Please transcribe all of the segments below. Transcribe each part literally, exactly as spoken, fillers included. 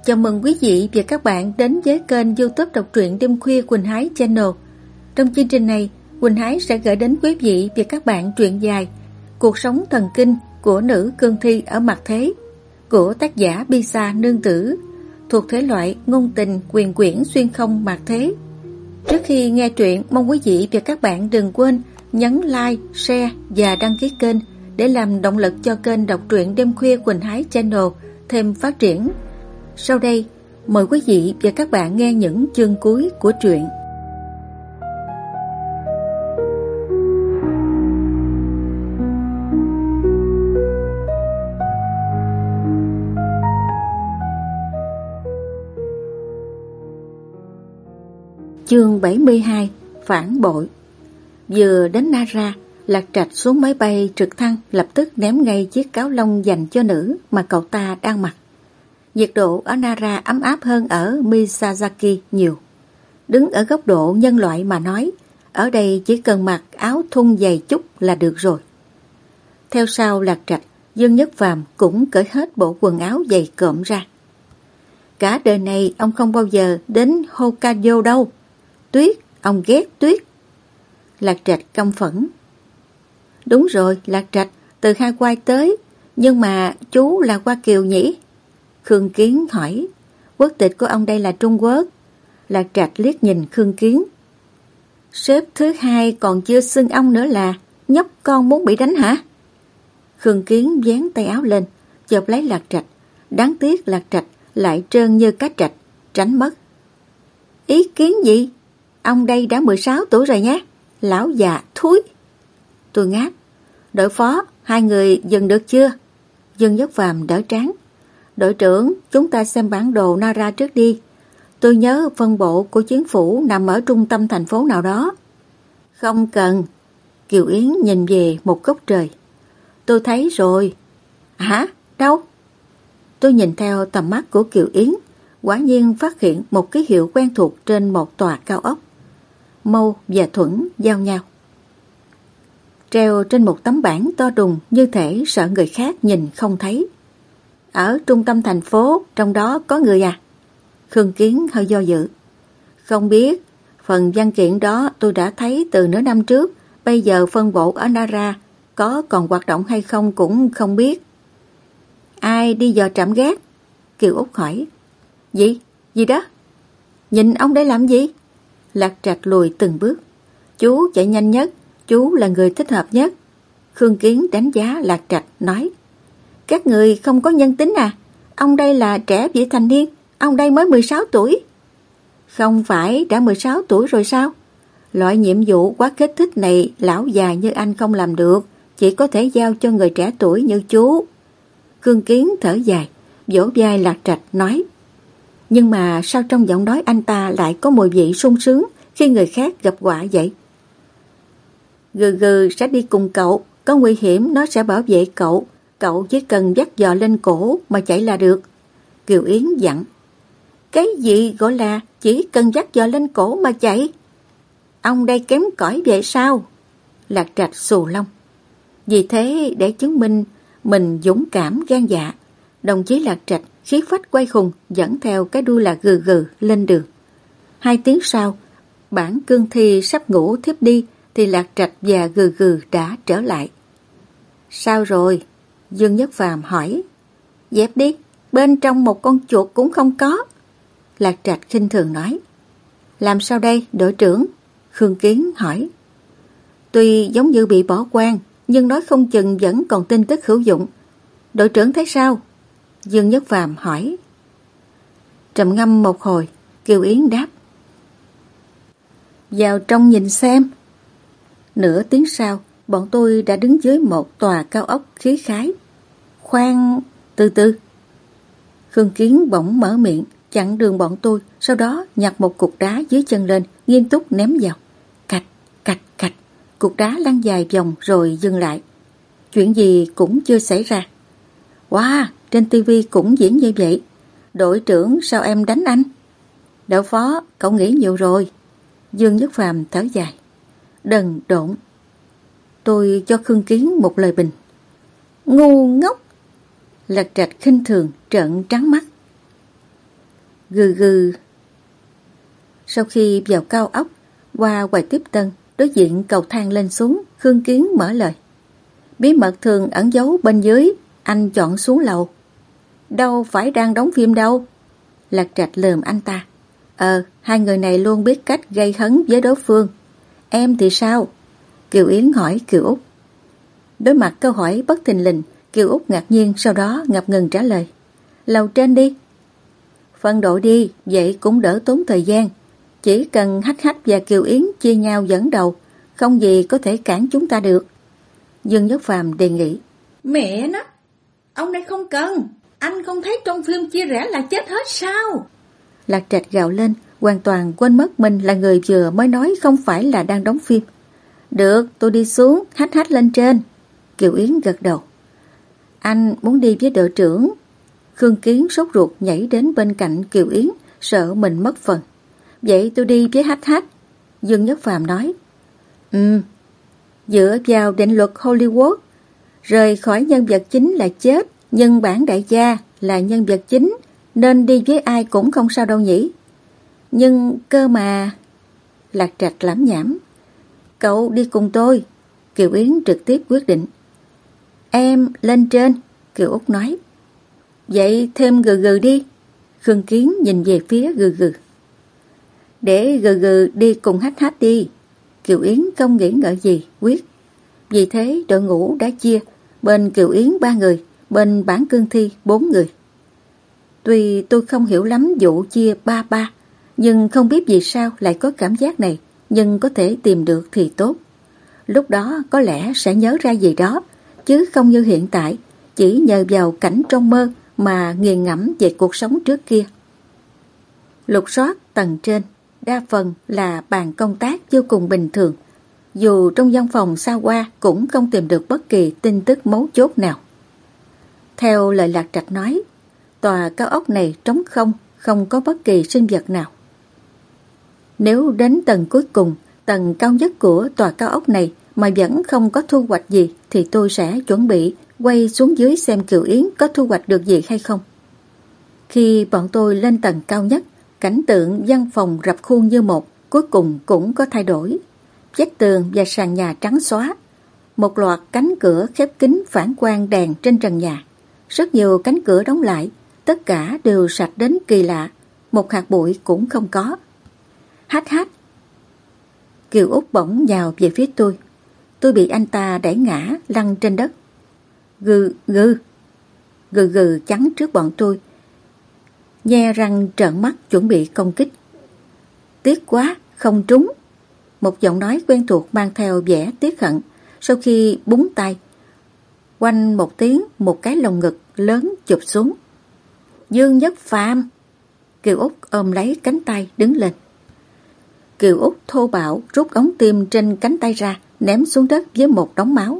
Chào mừng quý vị và các bạn đến với kênh YouTube đọc truyện đêm khuya Quỳnh Hái Channel. Trong chương trình này, Quỳnh Hái sẽ gửi đến quý vị và các bạn truyện dài Cuộc sống thần kinh của nữ cương thi ở mặt thế của tác giả Bisa Nương Tử, thuộc thể loại ngôn tình quyền quyển xuyên không mặt thế. Trước khi nghe truyện, mong quý vị và các bạn đừng quên nhấn like, share và đăng ký kênh để làm động lực cho kênh đọc truyện đêm khuya Quỳnh Hái Channel thêm phát triển. Sau đây, mời quý vị và các bạn nghe những chương cuối của truyện. Chương bảy mươi hai. Phản bội. Vừa đến Nara, Lạc Trạch xuống máy bay trực thăng lập tức ném ngay chiếc cáo lông dành cho nữ mà cậu ta đang mặc. Nhiệt độ ở Nara ấm áp hơn ở Miyazaki nhiều. Đứng ở góc độ nhân loại mà nói, ở đây chỉ cần mặc áo thun dày chút là được rồi. Theo sau Lạc Trạch, Dương Nhất Phàm cũng cởi hết bộ quần áo dày cộm ra. Cả đời này ông không bao giờ đến Hokkaido đâu. Tuyết, ông ghét tuyết. Lạc Trạch căm phẫn. Đúng rồi, Lạc Trạch, từ Hawaii tới, nhưng mà chú là Hoa Kiều nhỉ? Khương Kiến hỏi. Quốc tịch của ông đây là Trung Quốc. Lạc Trạch liếc nhìn Khương Kiến. Sếp thứ hai còn chưa xưng ông nữa là nhóc con muốn bị đánh hả? Khương Kiến dán tay áo lên, chộp lấy Lạc Trạch. Đáng tiếc Lạc Trạch lại trơn như cá trạch, tránh mất. Ý kiến gì? Ông đây đã mười sáu tuổi rồi nhé. Lão già thúi. Tôi ngáp. Đội phó, hai người dừng được chưa? Dương Nhất Phàm đỡ trán. Đội trưởng, chúng ta xem bản đồ Nara trước đi. Tôi nhớ phân bộ của chính phủ nằm ở trung tâm thành phố nào đó. Không cần. Kiều Yến nhìn về một góc trời. Tôi thấy rồi. Hả? Đâu? Tôi nhìn theo tầm mắt của Kiều Yến, quả nhiên phát hiện một ký hiệu quen thuộc trên một tòa cao ốc. Mâu và Thuẫn giao nhau. Treo trên một tấm bảng to đùng như thể sợ người khác nhìn không thấy. Ở trung tâm thành phố, trong đó có người à? Khương Kiến hơi do dự. Không biết, phần văn kiện đó tôi đã thấy từ nửa năm trước, bây giờ phân bộ ở Nara có còn hoạt động hay không cũng không biết. Ai đi dò trạm gác? Kiều Úc hỏi. Gì? Gì đó? Nhìn ông đây làm gì? Lạc Trạch lùi từng bước. Chú chạy nhanh nhất, chú là người thích hợp nhất. Khương Kiến đánh giá Lạc Trạch nói. Các người không có nhân tính à? Ông đây là trẻ vị thành niên, ông đây mới mười sáu tuổi. Không phải đã mười sáu tuổi rồi sao? Loại nhiệm vụ quá kích thích này lão già như anh không làm được, chỉ có thể giao cho người trẻ tuổi như chú. Khương Kiến thở dài, vỗ vai Lạc Trạch nói. Nhưng mà sao trong giọng nói anh ta lại có mùi vị sung sướng khi người khác gặp họa vậy? Gừ gừ sẽ đi cùng cậu, có nguy hiểm nó sẽ bảo vệ cậu, cậu chỉ cần dắt giò lên cổ mà chạy là được. Kiều Yến dặn. Cái gì gọi là chỉ cần dắt giò lên cổ mà chạy? Ông đây kém cỏi vậy sao? Lạc Trạch xù lông. Vì thế để chứng minh mình dũng cảm gan dạ, đồng chí Lạc Trạch khí phách quay khùng dẫn theo cái đuôi là gừ gừ lên đường. Hai tiếng sau, bản cương thi sắp ngủ thiếp đi thì Lạc Trạch và gừ gừ đã trở lại. Sao rồi? Dương Nhất Phàm hỏi. Dẹp đi, bên trong một con chuột cũng không có. Lạc Trạch khinh thường nói. Làm sao đây, đội trưởng? Khương Kiến hỏi. Tuy giống như bị bỏ quang, nhưng nói không chừng vẫn còn tin tức hữu dụng. Đội trưởng thấy sao? Dương Nhất Phàm hỏi. Trầm ngâm một hồi, Kiều Yến đáp. Vào trong nhìn xem. Nửa tiếng sau, bọn tôi đã đứng dưới một tòa cao ốc khí khái. Khoan, từ từ. Khương Kiến bỗng mở miệng, chặn đường bọn tôi, sau đó nhặt một cục đá dưới chân lên, nghiêm túc ném vào. Cạch, cạch, cạch. Cục đá lăn dài vòng rồi dừng lại. Chuyện gì cũng chưa xảy ra. Wow, trên tivi cũng diễn như vậy. Đội trưởng sao em đánh anh? Đội phó, cậu nghĩ nhiều rồi. Dương Nhất Phàm thở dài. Đần độn. Tôi cho Khương Kiến một lời bình. Ngu ngốc. Lạc Trạch khinh thường trợn trắng mắt. Gừ gừ. Sau khi vào cao ốc, qua Hoài Tiếp Tân, đối diện cầu thang lên xuống, Khương Kiến mở lời. Bí mật thường ẩn giấu bên dưới, anh chọn xuống lầu. Đâu phải đang đóng phim đâu. Lạc Trạch lườm anh ta. Ờ, hai người này luôn biết cách gây hấn với đối phương. Em thì sao? Kiều Yến hỏi Kiều Úc. Đối mặt câu hỏi bất thình lình, Kiều Úc ngạc nhiên, sau đó ngập ngừng trả lời. Lầu trên đi. Phân đội đi, vậy cũng đỡ tốn thời gian. Chỉ cần Hách Hách và Kiều Yến chia nhau dẫn đầu, không gì có thể cản chúng ta được. Dương Nhất Phàm đề nghị. Mẹ nó, ông này không cần. Anh không thấy trong phim chia rẽ là chết hết sao? Lạc Trạch gào lên, hoàn toàn quên mất mình là người vừa mới nói không phải là đang đóng phim. Được, tôi đi xuống, Hách Hách lên trên. Kiều Yến gật đầu. Anh muốn đi với đội trưởng. Khương Kiến sốt ruột nhảy đến bên cạnh Kiều Yến, sợ mình mất phần. Vậy tôi đi với Hách Hách. Dương Nhất Phàm nói. Ừ, dựa vào định luật Hollywood, rời khỏi nhân vật chính là chết, nhưng bản đại gia là nhân vật chính, nên đi với ai cũng không sao đâu nhỉ. Nhưng cơ mà... Lạc Trạch lẩm nhẩm. Cậu đi cùng tôi. Kiều Yến trực tiếp quyết định. Em lên trên, Kiều Úc nói. Vậy thêm gừ gừ đi. Khương Kiến nhìn về phía gừ gừ. Để gừ gừ đi cùng Hách Hách đi. Kiều Yến không nghĩ ngợi gì, quyết. Vì thế đội ngũ đã chia, bên Kiều Yến ba người, bên Bản Cương Thi bốn người. Tuy tôi không hiểu lắm vụ chia ba ba, nhưng không biết vì sao lại có cảm giác này, nhưng có thể tìm được thì tốt. Lúc đó có lẽ sẽ nhớ ra gì đó, chứ không như hiện tại, chỉ nhờ vào cảnh trong mơ mà nghiền ngẫm về cuộc sống trước kia. Lục soát tầng trên, đa phần là bàn công tác vô cùng bình thường. Dù trong văn phòng xa hoa cũng không tìm được bất kỳ tin tức mấu chốt nào. Theo lời Lạc Trạch nói, tòa cao ốc này trống không, không có bất kỳ sinh vật nào. Nếu đến tầng cuối cùng, tầng cao nhất của tòa cao ốc này mà vẫn không có thu hoạch gì, thì tôi sẽ chuẩn bị quay xuống dưới xem Kiều Yến có thu hoạch được gì hay không. Khi bọn tôi lên tầng cao nhất, cảnh tượng văn phòng rập khuôn như một, cuối cùng cũng có thay đổi. Vách tường và sàn nhà trắng xóa. Một loạt cánh cửa khép kín phản quang đèn trên trần nhà. Rất nhiều cánh cửa đóng lại, tất cả đều sạch đến kỳ lạ, một hạt bụi cũng không có. Hách Hách. Kiều Úc bỗng nhào về phía tôi. Tôi bị anh ta đẩy ngã, lăn trên đất. Gừ gừ. Gừ gừ chắn trước bọn tôi, nhe răng trợn mắt chuẩn bị công kích. Tiếc quá, không trúng. Một giọng nói quen thuộc mang theo vẻ tiếc hận. Sau khi búng tay, quanh một tiếng, một cái lồng ngực lớn chụp xuống. Dương Nhất Phàm. Kiều Úc ôm lấy cánh tay đứng lên. Kiều Úc thô bạo rút ống tim trên cánh tay ra, ném xuống đất với một đống máu.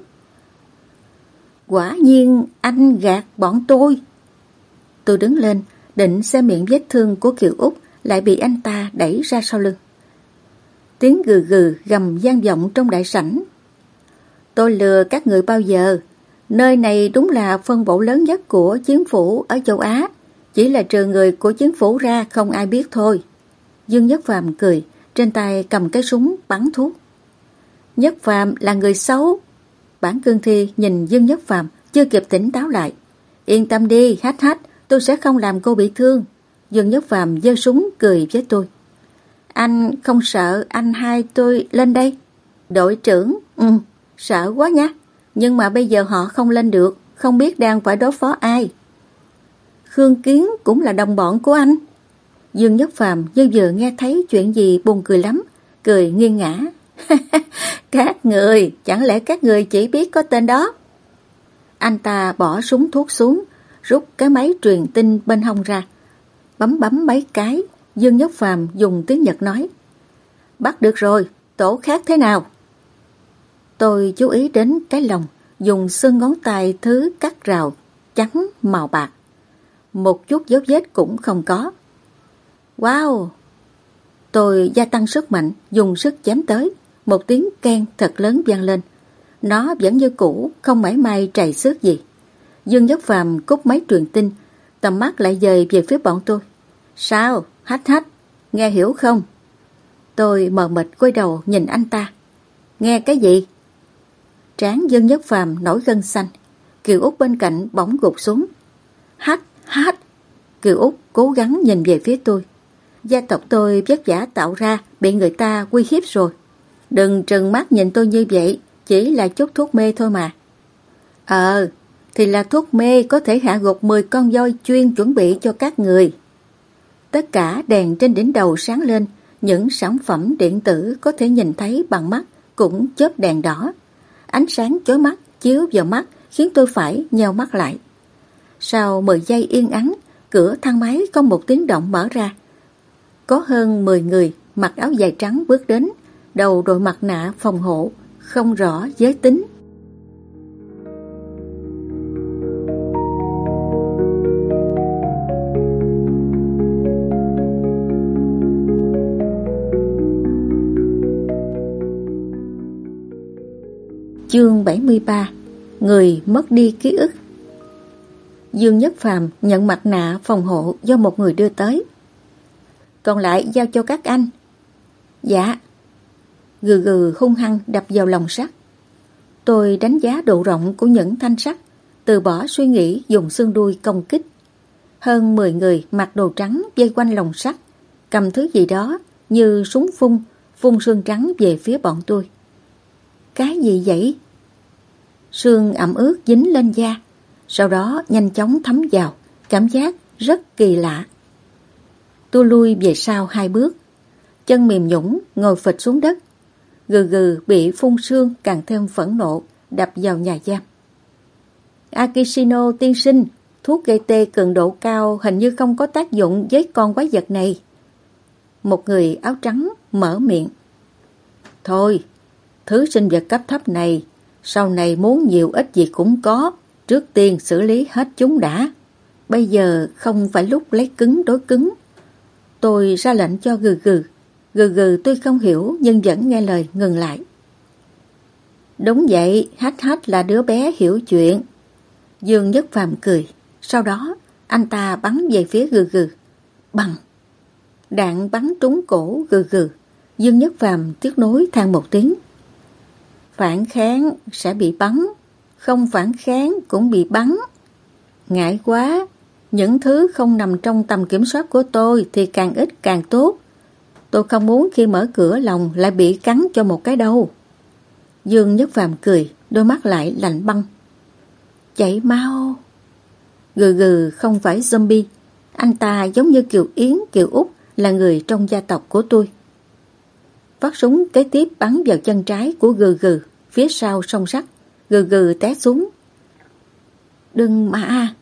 Quả nhiên anh gạt bọn tôi. Tôi đứng lên, định xem miệng vết thương của Kiều Úc, lại bị anh ta đẩy ra sau lưng. Tiếng gừ gừ gầm vang vọng trong đại sảnh. Tôi lừa các người bao giờ? Nơi này đúng là phân bộ lớn nhất của chính phủ ở châu Á. Chỉ là trừ người của chính phủ ra không ai biết thôi. Dương Nhất Phàm cười, trên tay cầm cái súng bắn thuốc. Nhất Phàm là người xấu. Bản Cương Thi nhìn Dương Nhất Phàm, chưa kịp tỉnh táo lại. Yên tâm đi, Hách Hách, tôi sẽ không làm cô bị thương. Dương Nhất Phàm giơ súng cười với tôi. Anh không sợ anh hai tôi lên đây? Đội trưởng, ừ, sợ quá nha. Nhưng mà bây giờ họ không lên được, không biết đang phải đối phó ai. Khương Kiến cũng là đồng bọn của anh. Dương Nhất Phàm như vừa nghe thấy chuyện gì buồn cười lắm, cười nghiêng ngã. Các người, chẳng lẽ các người chỉ biết có tên đó? Anh ta bỏ súng thuốc xuống, rút cái máy truyền tin bên hông ra, bấm bấm mấy cái. Dương Nhất Phàm dùng tiếng Nhật nói. Bắt được rồi, tổ khác thế nào? Tôi chú ý đến cái lồng, dùng xương ngón tay thứ cắt rào, trắng màu bạc. Một chút dấu vết cũng không có. Wow! Tôi gia tăng sức mạnh, dùng sức chém tới. Một tiếng keng thật lớn vang lên. Nó vẫn như cũ, không mảy may trầy xước gì. Dương Nhất Phàm cúp máy truyền tin, tầm mắt lại dời về phía bọn tôi. Sao? Hách hách, nghe hiểu không? Tôi mờ mịt quay đầu nhìn anh ta. Nghe cái gì? Trán Dương Nhất Phàm nổi gân xanh. Kiều Út bên cạnh bỗng gục xuống. Hách, hách. Kiều Út cố gắng nhìn về phía tôi. Gia tộc tôi vất vả tạo ra, bị người ta uy hiếp rồi. Đừng trừng mắt nhìn tôi như vậy, chỉ là chút thuốc mê thôi mà. Ờ, thì là thuốc mê có thể hạ gục mười con voi chuyên chuẩn bị cho các người. Tất cả đèn trên đỉnh đầu sáng lên, những sản phẩm điện tử có thể nhìn thấy bằng mắt cũng chớp đèn đỏ. Ánh sáng chói mắt chiếu vào mắt khiến tôi phải nheo mắt lại. Sau mười giây yên ắng, cửa thang máy không một tiếng động mở ra. Có hơn mười người mặc áo dài trắng bước đến, đầu đội mặt nạ phòng hộ, không rõ giới tính. Chương bảy mươi ba. Người mất đi ký ức. Dương Nhất Phàm nhận mặt nạ phòng hộ do một người đưa tới. Còn lại giao cho các anh. Dạ. Gừ gừ hung hăng đập vào lồng sắt. Tôi đánh giá độ rộng của những thanh sắt, từ bỏ suy nghĩ dùng xương đuôi công kích. Hơn mười người mặc đồ trắng vây quanh lồng sắt, cầm thứ gì đó như súng phun, phun sương trắng về phía bọn tôi. Cái gì vậy? Sương ẩm ướt dính lên da, sau đó nhanh chóng thấm vào, cảm giác rất kỳ lạ. Tôi lui về sau hai bước, chân mềm nhũn ngồi phịch xuống đất. Gừ gừ bị phun sương càng thêm phẫn nộ, đập vào nhà giam. Akishino tiên sinh, thuốc gây tê cường độ cao hình như không có tác dụng với con quái vật này. Một người áo trắng mở miệng. Thôi, thứ sinh vật cấp thấp này, sau này muốn nhiều ít gì cũng có, trước tiên xử lý hết chúng đã. Bây giờ không phải lúc lấy cứng đối cứng. Tôi ra lệnh cho gừ gừ. Gừ gừ tôi không hiểu nhưng vẫn nghe lời ngừng lại. Đúng vậy, Hách Hách là đứa bé hiểu chuyện. Dương Nhất Phàm cười. Sau đó anh ta bắn về phía gừ gừ. Bằng. Đạn bắn trúng cổ gừ gừ. Dương Nhất Phàm tiếc nuối than một tiếng. Phản kháng sẽ bị bắn, không phản kháng cũng bị bắn. Ngại quá, những thứ không nằm trong tầm kiểm soát của tôi thì càng ít càng tốt. Tôi không muốn khi mở cửa lòng lại bị cắn cho một cái đâu. Dương Nhất Phàm cười, đôi mắt lại lạnh băng. Chạy mau. Gừ gừ không phải zombie. Anh ta giống như Kiều Yến, Kiều Út là người trong gia tộc của tôi. Phát súng kế tiếp bắn vào chân trái của gừ gừ, phía sau song sắt. Gừ gừ té xuống. Đừng mà.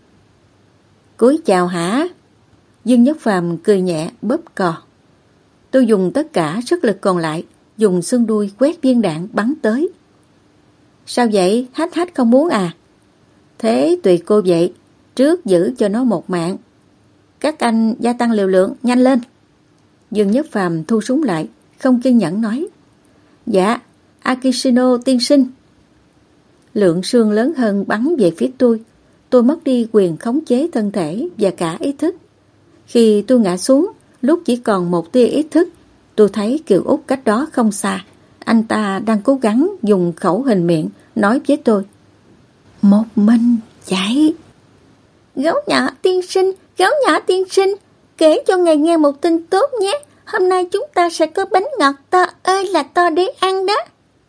Cúi chào hả? Dương Nhất Phàm cười nhẹ bóp cò. Tôi dùng tất cả sức lực còn lại, dùng xương đuôi quét viên đạn bắn tới. Sao vậy? Hách Hách không muốn à? Thế tùy cô vậy, trước giữ cho nó một mạng. Các anh gia tăng liều lượng, nhanh lên. Dương Nhất Phàm thu súng lại, không kiên nhẫn nói. Dạ, Akishino tiên sinh. Lượng sương lớn hơn bắn về phía tôi. Tôi mất đi quyền khống chế thân thể và cả ý thức. Khi tôi ngã xuống, lúc chỉ còn một tia ý thức, tôi thấy Kiều Út cách đó không xa. Anh ta đang cố gắng dùng khẩu hình miệng nói với tôi. Một mình chạy. Gấu nhỏ tiên sinh, gấu nhỏ tiên sinh, kể cho ngài nghe một tin tốt nhé. Hôm nay chúng ta sẽ có bánh ngọt to ơi là to để ăn đó.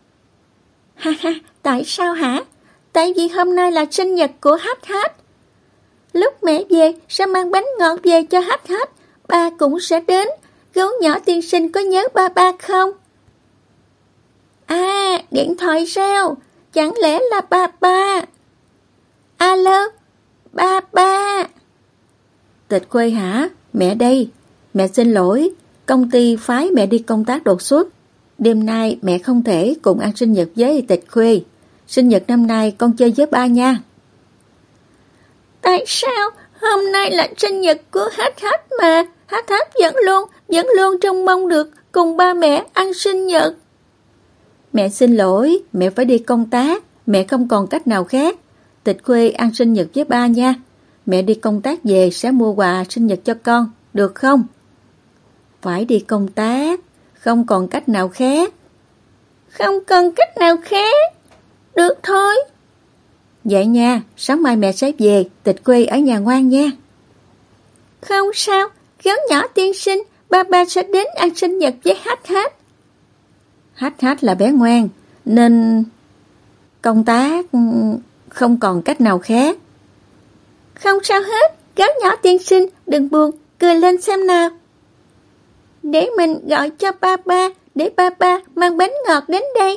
Ha ha, tại sao hả? Tại vì hôm nay là sinh nhật của Hách Hách. Lúc mẹ về sẽ mang bánh ngọt về cho Hách Hách. Ba cũng sẽ đến. Gấu nhỏ tiên sinh có nhớ ba ba không? À, điện thoại reo. Chẳng lẽ là ba ba? Alo, ba ba. Tịch Khuê hả? Mẹ đây. Mẹ xin lỗi. Công ty phái mẹ đi công tác đột xuất. Đêm nay mẹ không thể cùng ăn sinh nhật với Tịch Khuê. Sinh nhật năm nay con chơi với ba nha. Tại sao hôm nay là sinh nhật của Hách Hách mà Hách Hách vẫn luôn vẫn luôn trông mong được cùng ba mẹ ăn sinh nhật. Mẹ xin lỗi, mẹ phải đi công tác, mẹ không còn cách nào khác. Tịch Khuê ăn sinh nhật với ba nha. Mẹ đi công tác về sẽ mua quà sinh nhật cho con. được không? Phải đi công tác, không còn cách nào khác. Không còn cách nào khác. Được thôi. Vậy nha, sáng mai mẹ sẽ về, Tịch Khuê ở nhà ngoan nha. Không sao, gấu nhỏ tiên sinh, ba ba sẽ đến ăn sinh nhật với Hát Hát. Hát Hát là bé ngoan, nên công tác không còn cách nào khác. Không sao hết, gấu nhỏ tiên sinh, đừng buồn, cười lên xem nào. Để mình gọi cho ba ba, để ba ba mang bánh ngọt đến đây.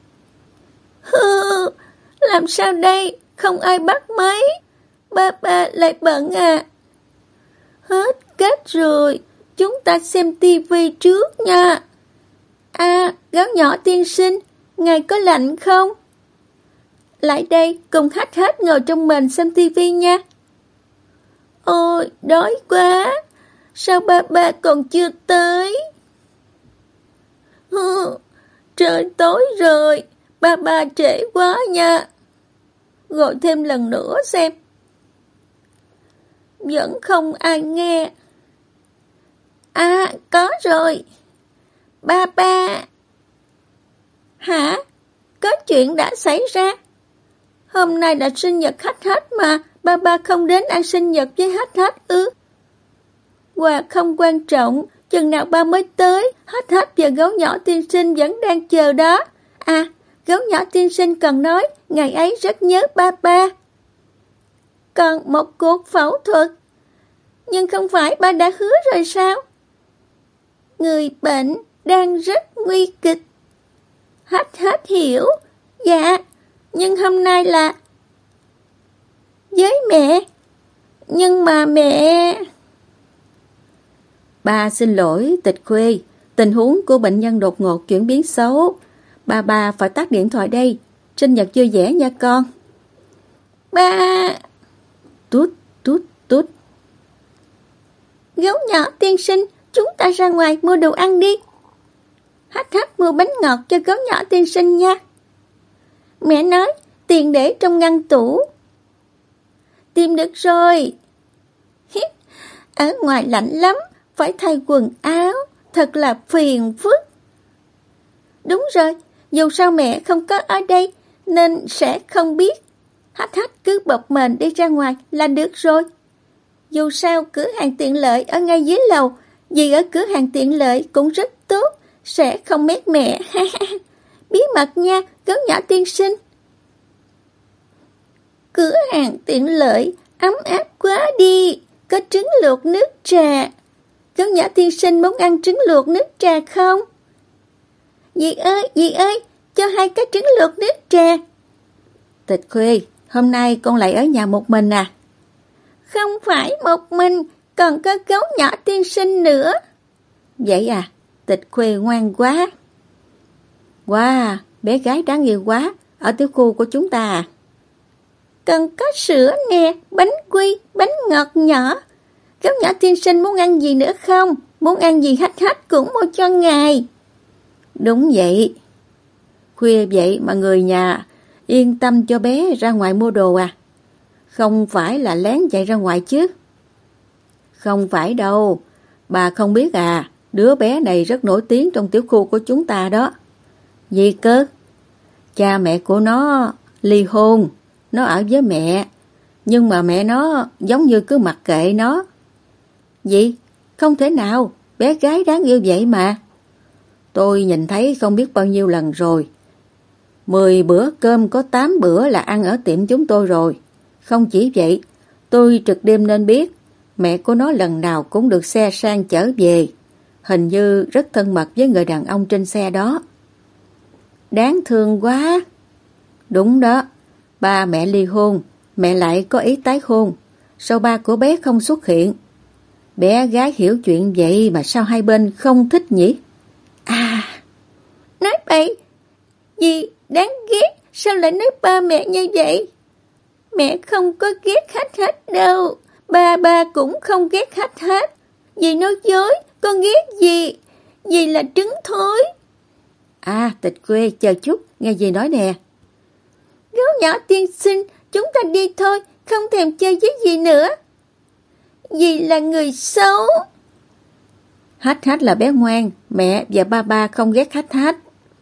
Hừ, làm sao đây, không ai bắt máy. Ba ba lại bận à. Hết cách rồi, chúng ta xem tivi trước nha. À, gấu nhỏ tiên sinh, ngài có lạnh không? Lại đây, cùng Hát Hát ngồi trong mền xem tivi nha. Ôi, đói quá. Sao ba ba còn chưa tới? Hừ, trời tối rồi, ba ba trễ quá nha. Gọi thêm lần nữa xem. Vẫn không ai nghe. À, có rồi. Ba ba. Hả? Có chuyện đã xảy ra. Hôm nay là sinh nhật Hát Hát mà, ba ba không đến ăn sinh nhật với Hát Hát ư? Quà không quan trọng, chừng nào ba mới tới, Hát Hát và gấu nhỏ tiên sinh vẫn đang chờ đó. À, gấu nhỏ tiên sinh còn nói, ngày ấy rất nhớ ba ba. Còn một cuộc phẫu thuật. Nhưng không phải ba đã hứa rồi sao? Người bệnh đang rất nguy kịch. Hát Hát hiểu. Dạ, nhưng hôm nay là với mẹ. Nhưng mà mẹ... Ba xin lỗi Tịch Khuê, tình huống của bệnh nhân đột ngột chuyển biến xấu. Ba ba phải tắt điện thoại đây. Sinh nhật vui vẻ nha con. Ba... Tút, tút, tút. Gấu nhỏ tiên sinh, chúng ta ra ngoài mua đồ ăn đi. Hát Hát mua bánh ngọt cho gấu nhỏ tiên sinh nha. Mẹ nói, tiền để trong ngăn tủ. Tìm được rồi. Hít, ở ngoài lạnh lắm, phải thay quần áo, thật là phiền phức. Đúng rồi, dù sao mẹ không có ở đây, nên sẽ không biết. Hát Hát cứ bọc mền đi ra ngoài là được rồi. Dù sao cửa hàng tiện lợi ở ngay dưới lầu, vì ở cửa hàng tiện lợi cũng rất tốt, sẽ không mét mẹ. Bí mật nha, gấu nhỏ tiên sinh. Cửa hàng tiện lợi ấm áp quá đi, có trứng luộc nước trà. Gấu nhỏ tiên sinh muốn ăn trứng luộc nước trà không? Dì ơi, dì ơi, cho hai cái trứng luộc nước trà. Tịch Khuê, hôm nay con lại ở nhà một mình à? Không phải một mình, còn có gấu nhỏ tiên sinh nữa. Vậy à, Tịch Khuê ngoan quá. Wow, bé gái đáng yêu quá, ở tiểu khu của chúng ta à? Còn có sữa nè, bánh quy, bánh ngọt nhỏ. Gấu nhỏ tiên sinh muốn ăn gì nữa không? Muốn ăn gì Hát Hát cũng mua cho ngài. Đúng vậy. Khuya vậy mà người nhà yên tâm cho bé ra ngoài mua đồ à? Không phải là lén chạy ra ngoài chứ? Không phải đâu, bà không biết à, đứa bé này rất nổi tiếng trong tiểu khu của chúng ta đó. Gì cơ? Cha mẹ của nó ly hôn, nó ở với mẹ, nhưng mà mẹ nó giống như cứ mặc kệ nó. Gì? Không thể nào, bé gái đáng yêu vậy mà. Tôi nhìn thấy không biết bao nhiêu lần rồi. Mười bữa cơm có tám bữa là ăn ở tiệm chúng tôi rồi. Không chỉ vậy, tôi trực đêm nên biết, mẹ của nó lần nào cũng được xe sang chở về. Hình như rất thân mật với người đàn ông trên xe đó. Đáng thương quá. Đúng đó, ba mẹ ly hôn, mẹ lại có ý tái hôn. Sao ba của bé không xuất hiện? Bé gái hiểu chuyện vậy mà sao hai bên không thích nhỉ? À, nói bậy, gì đáng ghét, sao lại nói ba mẹ như vậy? Mẹ không có ghét Hát Hát đâu, ba ba cũng không ghét Hát Hát. Dì nói dối, con ghét gì? Dì là trứng thối. À, Tịch Khuê, chờ chút, nghe dì nói nè. Gấu nhỏ tiên sinh, chúng ta đi thôi, không thèm chơi với dì nữa. Dì là người xấu. Hách Hách là bé ngoan, mẹ và ba ba không ghét Hách Hách.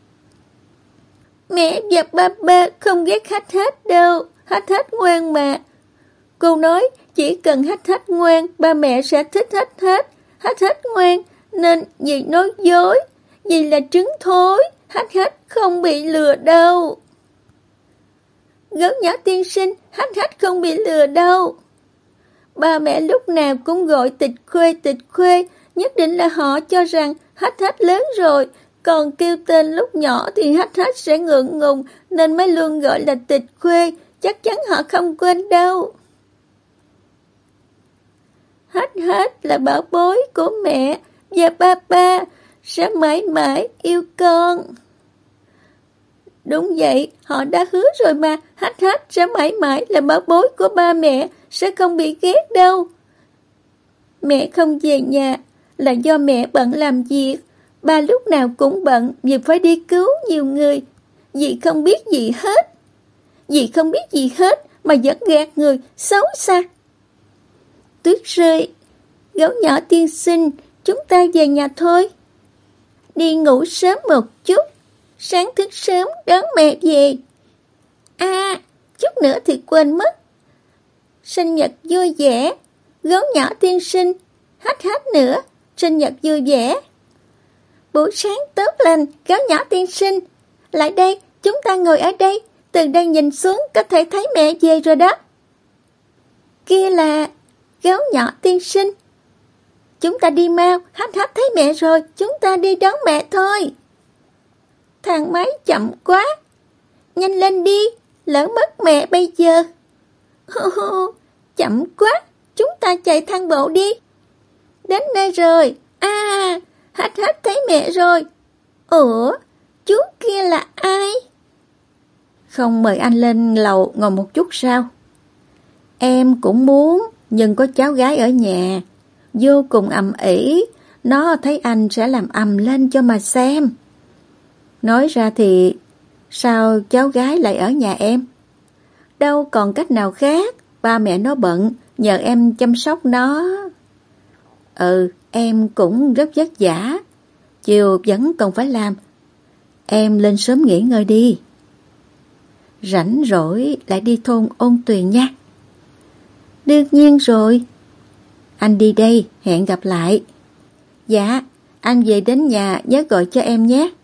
Mẹ và ba ba không ghét Hách Hách đâu, Hách Hách ngoan mà. Cô nói chỉ cần Hách Hách ngoan, ba mẹ sẽ thích Hách Hách. Hách Hách ngoan nên dì nói dối, dì là trứng thối, Hách Hách không bị lừa đâu. Gấu nhỏ tiên sinh, Hách Hách không bị lừa đâu. Ba mẹ lúc nào cũng gọi Tịch Khuê Tịch Khuê, nhất định là họ cho rằng Hách Hách lớn rồi, còn kêu tên lúc nhỏ thì Hách Hách sẽ ngượng ngùng nên mới luôn gọi là Tịch Khuê, chắc chắn họ không quên đâu. Hách Hách là bảo bối của mẹ và ba ba, sẽ mãi mãi yêu con. Đúng vậy, họ đã hứa rồi mà, Hách Hách sẽ mãi mãi là bảo bối của ba mẹ, sẽ không bị ghét đâu. Mẹ không về nhà là do mẹ bận làm việc, ba lúc nào cũng bận vì phải đi cứu nhiều người. Dì không biết gì hết. Dì không biết gì hết mà vẫn gạt người xấu xa. Tuyết rơi, gấu nhỏ tiên sinh, chúng ta về nhà thôi. Đi ngủ sớm một chút, sáng thức sớm đón mẹ về. À, chút nữa thì quên mất. Sinh nhật vui vẻ, gấu nhỏ tiên sinh, Hách Hách nữa, sinh nhật vui vẻ. Buổi sáng tốt lành, gấu nhỏ tiên sinh. Lại đây, chúng ta ngồi ở đây, từ đây nhìn xuống có thể thấy mẹ về rồi đó. Kia là gấu nhỏ tiên sinh. Chúng ta đi mau, Hách Hách thấy mẹ rồi, chúng ta đi đón mẹ thôi. Thang máy chậm quá. Nhanh lên đi, lỡ mất mẹ bây giờ. Hô hô, chậm quá, chúng ta chạy thang bộ đi. Đến nơi rồi, à, Hách Hách thấy mẹ rồi. Ủa, chú kia là ai? Không mời anh lên lầu ngồi một chút sao? Em cũng muốn, nhưng có cháu gái ở nhà, vô cùng ầm ĩ, nó thấy anh sẽ làm ầm lên cho mà xem. Nói ra thì sao cháu gái lại ở nhà em? Đâu còn cách nào khác, ba mẹ nó bận, nhờ em chăm sóc nó. Ừ, em cũng rất vất vả, chiều vẫn còn phải làm. Em lên sớm nghỉ ngơi đi. Rảnh rỗi lại đi thôn Ôn Tuyền nha. Đương nhiên rồi. Anh đi đây, hẹn gặp lại. Dạ, anh về đến nhà nhớ gọi cho em nhé.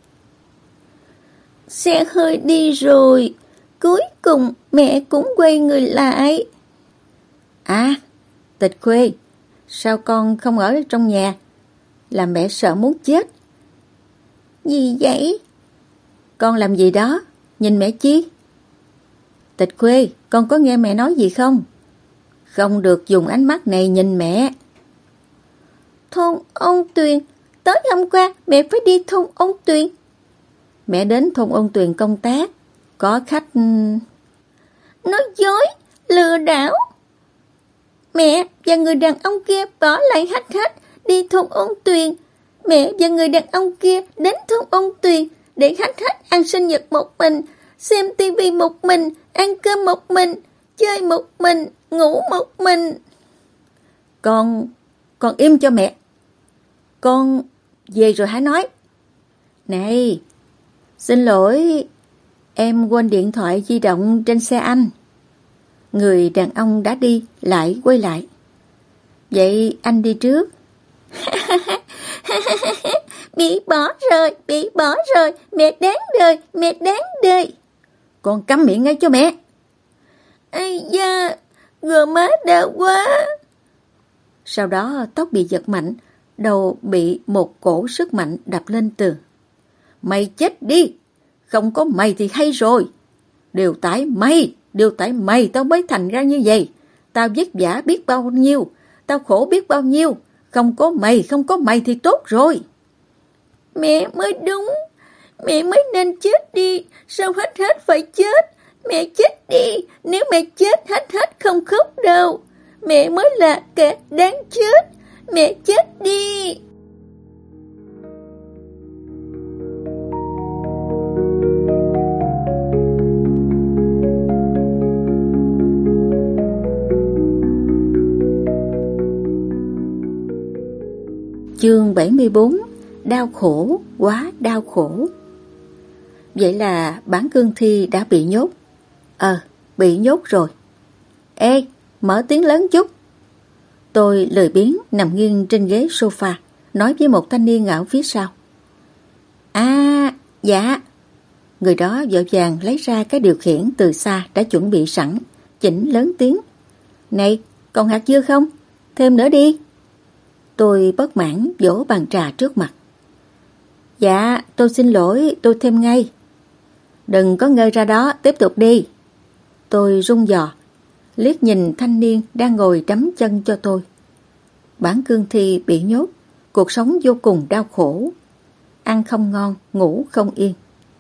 Xe hơi đi rồi, cuối cùng mẹ cũng quay người lại. À, Tịch Khuê, sao con không ở trong nhà? Làm mẹ sợ muốn chết. Gì vậy? Con làm gì đó, nhìn mẹ chi? Tịch Khuê, con có nghe mẹ nói gì không? Không được dùng ánh mắt này nhìn mẹ. Thôn Ôn Tuyền, tối hôm qua mẹ phải đi thôn Ôn Tuyền. Mẹ đến thôn Ôn Tuyền công tác, có khách... Nói dối, lừa đảo. Mẹ và người đàn ông kia bỏ lại Hách Hách đi thôn Ôn Tuyền. Mẹ và người đàn ông kia đến thôn Ôn Tuyền để Hách Hách ăn sinh nhật một mình, xem tivi một mình, ăn cơm một mình, chơi một mình, ngủ một mình. Con... con im cho mẹ. Con về rồi hãy nói. Này, xin lỗi, em quên điện thoại di động trên xe anh. Người đàn ông đã đi, lại quay lại. Vậy anh đi trước. Bị bỏ rồi, bị bỏ rồi, mẹ đáng đời, mẹ đáng đời. Con câm miệng ngay cho mẹ. Ây da, gò má đau quá. Sau đó tóc bị giật mạnh, đầu bị một cổ sức mạnh đập lên tường. Mày chết đi, không có mày thì hay rồi. Đều tại mày, đều tại mày tao mới thành ra như vậy. Tao vất vả biết bao nhiêu, tao khổ biết bao nhiêu. Không có mày, không có mày thì tốt rồi. Mẹ mới đúng, mẹ mới nên chết đi, sao Hách Hách phải chết? Mẹ chết đi, nếu mẹ chết Hách Hách không khóc đâu. Mẹ mới là kẻ đáng chết, mẹ chết đi. Chương bảy mươi bốn. Đau khổ, quá đau khổ. Vậy là Bản Cương Thi đã bị nhốt. Ờ, bị nhốt rồi. Ê, mở tiếng lớn chút. Tôi lười biếng nằm nghiêng trên ghế sofa, nói với một thanh niên ở phía sau. À, dạ. Người đó vội vàng lấy ra cái điều khiển từ xa đã chuẩn bị sẵn, chỉnh lớn tiếng. Này, còn hạt dưa không? Thêm nữa đi. Tôi bất mãn vỗ bàn trà trước mặt. Dạ, tôi xin lỗi, tôi thêm ngay. Đừng có ngơi ra đó, tiếp tục đi. Tôi rung giò, liếc nhìn thanh niên đang ngồi đấm chân cho tôi. Bản Cương Thi bị nhốt, cuộc sống vô cùng đau khổ. Ăn không ngon, ngủ không yên.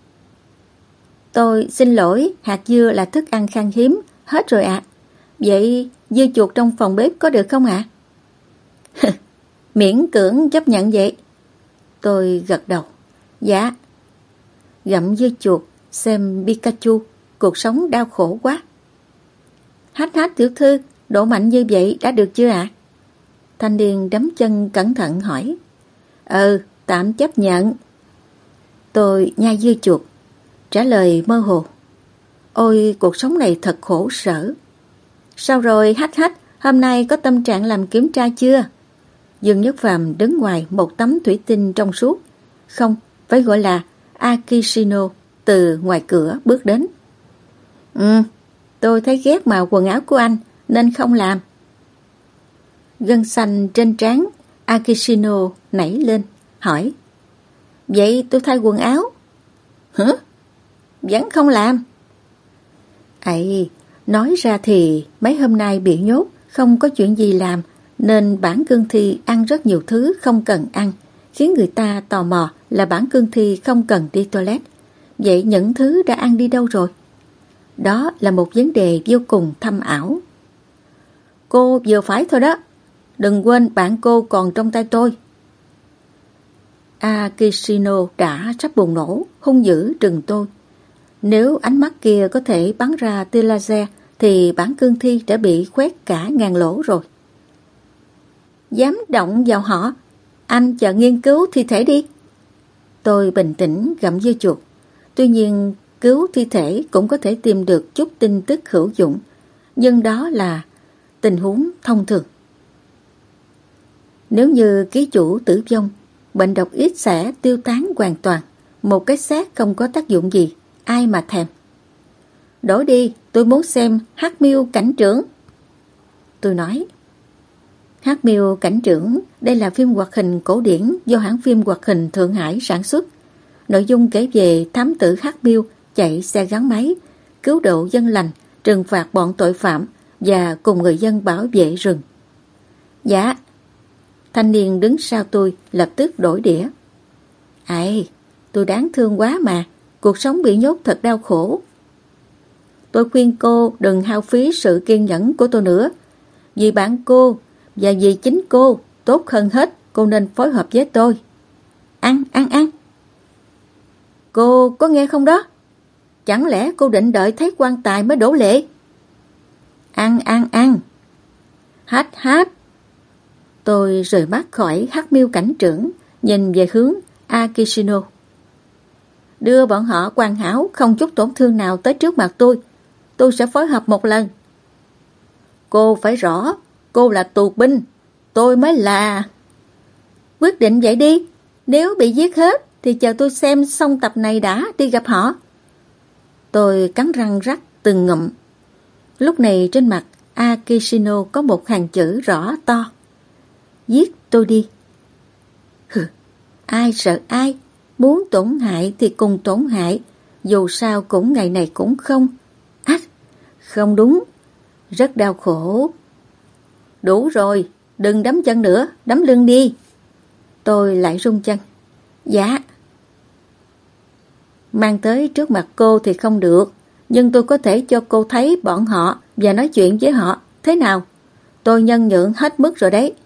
Tôi xin lỗi, hạt dưa là thức ăn khan hiếm, hết rồi ạ. À. Vậy dưa chuột trong phòng bếp có được không ạ? À? Miễn cưỡng chấp nhận vậy. Tôi gật đầu. Dạ. Gặm dưa chuột, xem Pikachu, cuộc sống đau khổ quá. Hách hách tiểu thư, độ mạnh như vậy đã được chưa ạ? À? Thanh niên đấm chân cẩn thận hỏi. Ừ, tạm chấp nhận. Tôi nhai dưa chuột, trả lời mơ hồ. Ôi, cuộc sống này thật khổ sở. Sao rồi hách hách, hôm nay có tâm trạng làm kiểm tra chưa? Dương Nhất Phàm đứng ngoài một tấm thủy tinh trong suốt, không, phải gọi là Akishino, từ ngoài cửa bước đến. Ừ, tôi thấy ghét màu quần áo của anh nên không làm. Gân xanh trên trán Akishino nảy lên, hỏi. Vậy tôi thay quần áo. Hả? Vẫn không làm. Ấy, nói ra thì mấy hôm nay bị nhốt, không có chuyện gì làm, nên Bản Cương Thi ăn rất nhiều thứ không cần ăn, khiến người ta tò mò là Bản Cương Thi không cần đi toilet. Vậy những thứ đã ăn đi đâu rồi? Đó là một vấn đề vô cùng thâm ảo. Cô vừa phải thôi đó. Đừng quên bạn cô còn trong tay tôi. Akishino đã sắp bùng nổ, hung dữ trừng tôi. Nếu ánh mắt kia có thể bắn ra tia laser thì Bản Cương Thi đã bị khoét cả ngàn lỗ rồi. Dám động vào họ, anh chờ nghiên cứu thi thể đi. Tôi bình tĩnh gặm dưa chuột. Tuy nhiên cứu thi thể cũng có thể tìm được chút tin tức hữu dụng, nhưng đó là tình huống thông thường. Nếu như ký chủ tử vong, bệnh độc ít sẽ tiêu tán hoàn toàn. Một cái xác không có tác dụng gì, ai mà thèm. Đổi đi, tôi muốn xem Hắc Miêu Cảnh Trưởng. Tôi nói. Hắc Miêu Cảnh Trưởng, đây là phim hoạt hình cổ điển do hãng phim hoạt hình Thượng Hải sản xuất. Nội dung kể về thám tử Hắc Miêu chạy xe gắn máy, cứu độ dân lành, trừng phạt bọn tội phạm và cùng người dân bảo vệ rừng. Dạ. Thanh niên đứng sau tôi lập tức đổi đĩa. Ai, tôi đáng thương quá mà, cuộc sống bị nhốt thật đau khổ. Tôi khuyên cô đừng hao phí sự kiên nhẫn của tôi nữa. Vì bạn cô và vì chính cô, tốt hơn hết cô nên phối hợp với tôi. Ăn, ăn, ăn. Cô có nghe không đó? Chẳng lẽ cô định đợi thấy quan tài mới đổ lệ? Ăn, ăn, ăn. Hát, hát. Tôi rời mắt khỏi Hắc Miêu Cảnh Trưởng, nhìn về hướng Akishino. Đưa bọn họ hoàn hảo, không chút tổn thương nào tới trước mặt tôi. Tôi sẽ phối hợp một lần. Cô phải rõ, cô là tù binh, tôi mới là... Quyết định vậy đi, nếu bị giết hết thì chờ tôi xem xong tập này đã đi gặp họ. Tôi cắn răng rắc từng ngụm. Lúc này trên mặt Akishino có một hàng chữ rõ to. Giết tôi đi. Hừ, ai sợ ai, muốn tổn hại thì cùng tổn hại, dù sao cũng ngày này cũng không. Ách, không đúng, rất đau khổ. Đủ rồi, đừng đấm chân nữa, đấm lưng đi. Tôi lại rung chân. Dạ. Mang tới trước mặt cô thì không được, nhưng tôi có thể cho cô thấy bọn họ và nói chuyện với họ. Thế nào? Tôi nhân nhượng hết mức rồi đấy.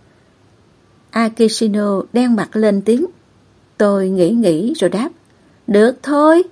Akishino đen mặt lên tiếng. Tôi nghĩ nghĩ rồi đáp. Được thôi.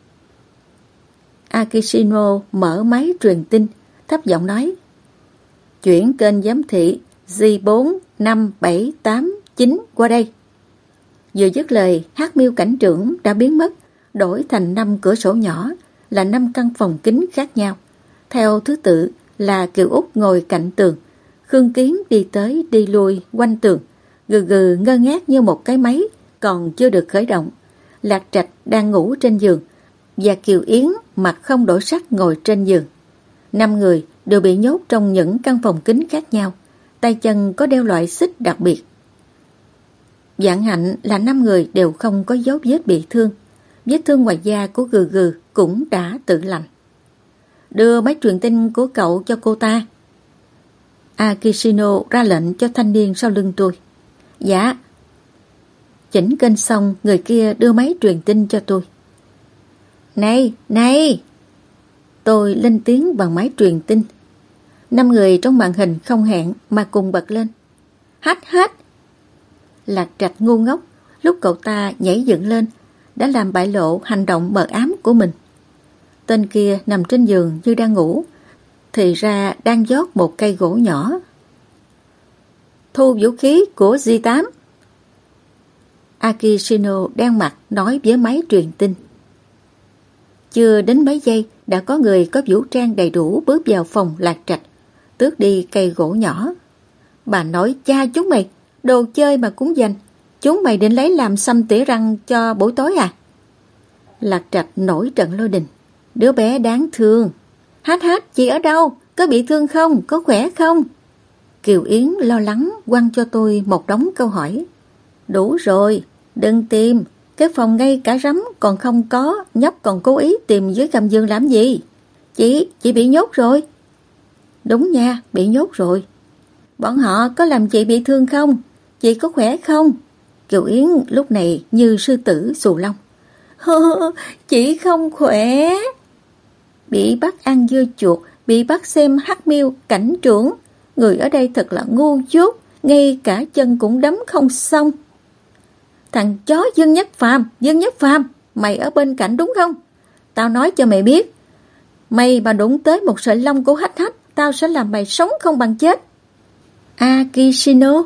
Akishino mở máy truyền tin, thấp giọng nói. Chuyển kênh giám thị G bốn năm bảy tám Chính, qua đây. Vừa dứt lời, hát miêu cảnh trưởng đã biến mất, đổi thành năm cửa sổ nhỏ, là năm căn phòng kính khác nhau. Theo thứ tự là Kiều Út ngồi cạnh tường, Khương Kiến đi tới đi lui quanh tường, gừ gừ ngơ ngác như một cái máy còn chưa được khởi động. Lạc Trạch đang ngủ trên giường và Kiều Yến mặt không đổi sắc ngồi trên giường. Năm người đều bị nhốt trong những căn phòng kính khác nhau, tay chân có đeo loại xích đặc biệt. Vạn hạnh là năm người đều không có dấu vết bị thương. Vết thương ngoài da của gừ gừ cũng đã tự lành. Đưa máy truyền tin của cậu cho cô ta. Akishino ra lệnh cho thanh niên sau lưng tôi. Dạ. Chỉnh kênh xong, người kia đưa máy truyền tin cho tôi. Này, này! Tôi lên tiếng bằng máy truyền tin. Năm người trong màn hình không hẹn mà cùng bật lên. Hát hát! Lạc Trạch ngu ngốc, lúc cậu ta nhảy dựng lên, đã làm bại lộ hành động mờ ám của mình. Tên kia nằm trên giường như đang ngủ, thì ra đang vót một cây gỗ nhỏ. Thu vũ khí của G tám. Akishino đen mặt nói với máy truyền tin. Chưa đến mấy giây đã có người có vũ trang đầy đủ bước vào phòng Lạc Trạch, tước đi cây gỗ nhỏ. Bà nói cha chúng mày, đồ chơi mà cũng dành, chúng mày định lấy làm xăm tỉa răng cho buổi tối à? Lạc Trạch nổi trận lôi đình. Đứa bé đáng thương. Hát hát, chị ở đâu? Có bị thương không? Có khỏe không? Kiều Yến lo lắng quăng cho tôi một đống câu hỏi. Đủ rồi, đừng tìm. Cái phòng ngay cả rắm còn không có, nhóc còn cố ý tìm dưới gầm giường làm gì? Chị, chị bị nhốt rồi. Đúng nha, bị nhốt rồi. Bọn họ có làm chị bị thương không? Chị có khỏe không? Kiều Yến lúc này như sư tử xù lông. Chị không khỏe. Bị bắt ăn dưa chuột, bị bắt xem hắc miêu cảnh trưởng. Người ở đây thật là ngu dốt, ngay cả chân cũng đấm không xong. Thằng chó Dương Nhất Phàm, Dương Nhất Phàm, mày ở bên cạnh đúng không? Tao nói cho mày biết, mày mà đụng tới một sợi lông của hách hách, tao sẽ làm mày sống không bằng chết. Akishino.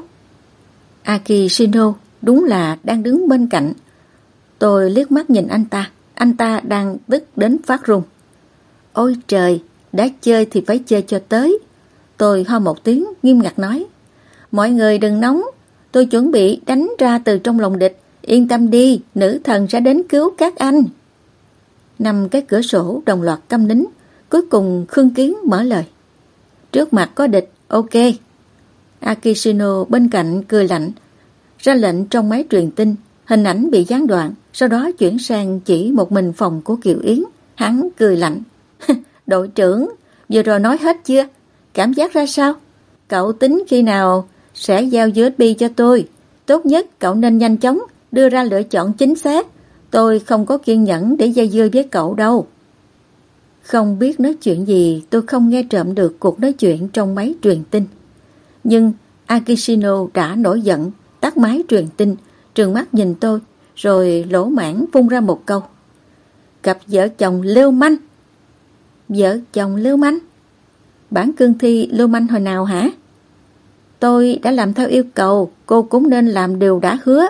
Akishino đúng là đang đứng bên cạnh. Tôi liếc mắt nhìn anh ta, anh ta đang tức đến phát run. Ôi trời, đã chơi thì phải chơi cho tới. Tôi ho một tiếng nghiêm ngặt nói. Mọi người đừng nóng, tôi chuẩn bị đánh ra từ trong lòng địch. Yên tâm đi, nữ thần sẽ đến cứu các anh. Năm cái cửa sổ đồng loạt câm nín. Cuối cùng Khương Kiến mở lời. Trước mặt có địch, ok. Akishino bên cạnh cười lạnh, ra lệnh trong máy truyền tin. Hình ảnh bị gián đoạn, sau đó chuyển sang chỉ một mình phòng của Kiều Yến. Hắn cười lạnh. Đội trưởng, vừa rồi nói hết chưa? Cảm giác ra sao? Cậu tính khi nào sẽ giao u ét bê cho tôi? Tốt nhất cậu nên nhanh chóng đưa ra lựa chọn chính xác. Tôi không có kiên nhẫn để dây dưa với cậu đâu. Không biết nói chuyện gì, tôi không nghe trộm được cuộc nói chuyện trong máy truyền tin. Nhưng Akishino đã nổi giận, tắt máy truyền tin, trừng mắt nhìn tôi, rồi lỗ mãng phun ra một câu. Cặp vợ chồng lưu manh. Vợ chồng lưu manh? Bản cương thi lưu manh hồi nào hả? Tôi đã làm theo yêu cầu, cô cũng nên làm điều đã hứa.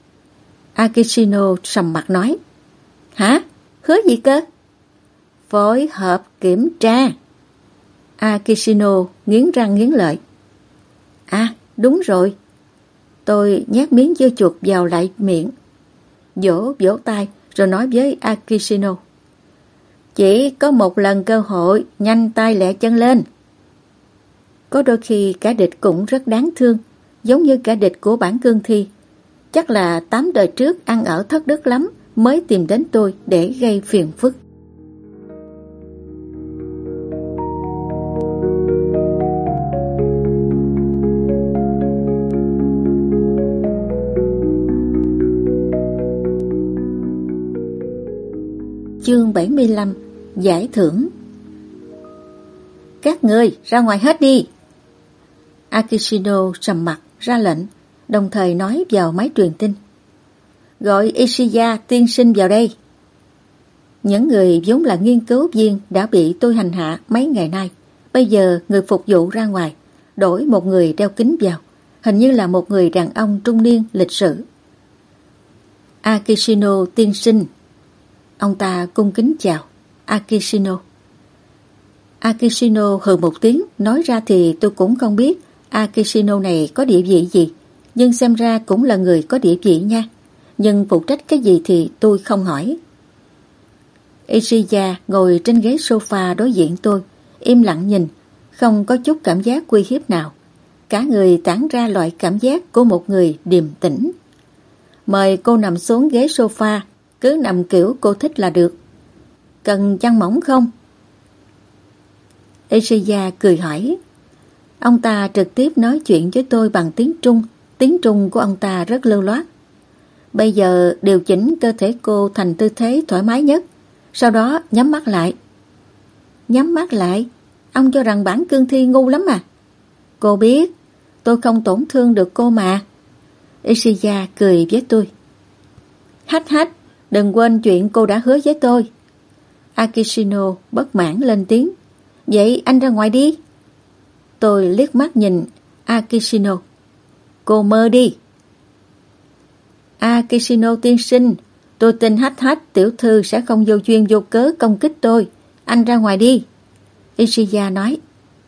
Akishino sầm mặt nói. Hả? Hứa gì cơ? Phối hợp kiểm tra. Akishino nghiến răng nghiến lợi. À, đúng rồi. Tôi nhét miếng dưa chuột vào lại miệng, vỗ vỗ tay rồi nói với Akishino. Chỉ có một lần cơ hội, nhanh tay lẹ chân lên. Có đôi khi kẻ địch cũng rất đáng thương, giống như kẻ địch của bản cương thi. Chắc là tám đời trước ăn ở thất đức lắm mới tìm đến tôi để gây phiền phức. Chương bảy mươi lăm. Giải thưởng. Các ngươi ra ngoài hết đi. Akishino trầm mặt ra lệnh, đồng thời nói vào máy truyền tin. Gọi Ishiya tiên sinh vào đây. Những người vốn là nghiên cứu viên đã bị tôi hành hạ mấy ngày nay, bây giờ người phục vụ ra ngoài, đổi một người đeo kính vào. hình như là một người đàn ông trung niên lịch sự. Akishino tiên sinh. Ông ta cung kính chào. Akishino. Akishino hừ một tiếng, nói ra thì tôi cũng không biết Akishino này có địa vị gì, nhưng xem ra cũng là người có địa vị nha. Nhưng phụ trách cái gì thì tôi không hỏi. Ishiya ngồi trên ghế sofa đối diện tôi, im lặng nhìn, không có chút cảm giác uy hiếp nào. Cả người tản ra loại cảm giác của một người điềm tĩnh. Mời cô nằm xuống ghế sofa, cứ nằm kiểu cô thích là được. Cần chăn mỏng không? Ishiya cười hỏi. Ông ta trực tiếp nói chuyện với tôi bằng tiếng Trung. Tiếng Trung của ông ta rất lưu loát. Bây giờ điều chỉnh cơ thể cô thành tư thế thoải mái nhất, sau đó nhắm mắt lại. Nhắm mắt lại? Ông cho rằng bản cương thi ngu lắm à? Cô biết, tôi không tổn thương được cô mà. Ishiya cười với tôi. Hách hách, đừng quên chuyện cô đã hứa với tôi. Akishino bất mãn lên tiếng. Vậy anh ra ngoài đi. Tôi liếc mắt nhìn Akishino. Cô mơ đi. Akishino tiên sinh, tôi tin hách hách tiểu thư sẽ không vô duyên vô cớ công kích tôi. Anh ra ngoài đi. Ishiya nói.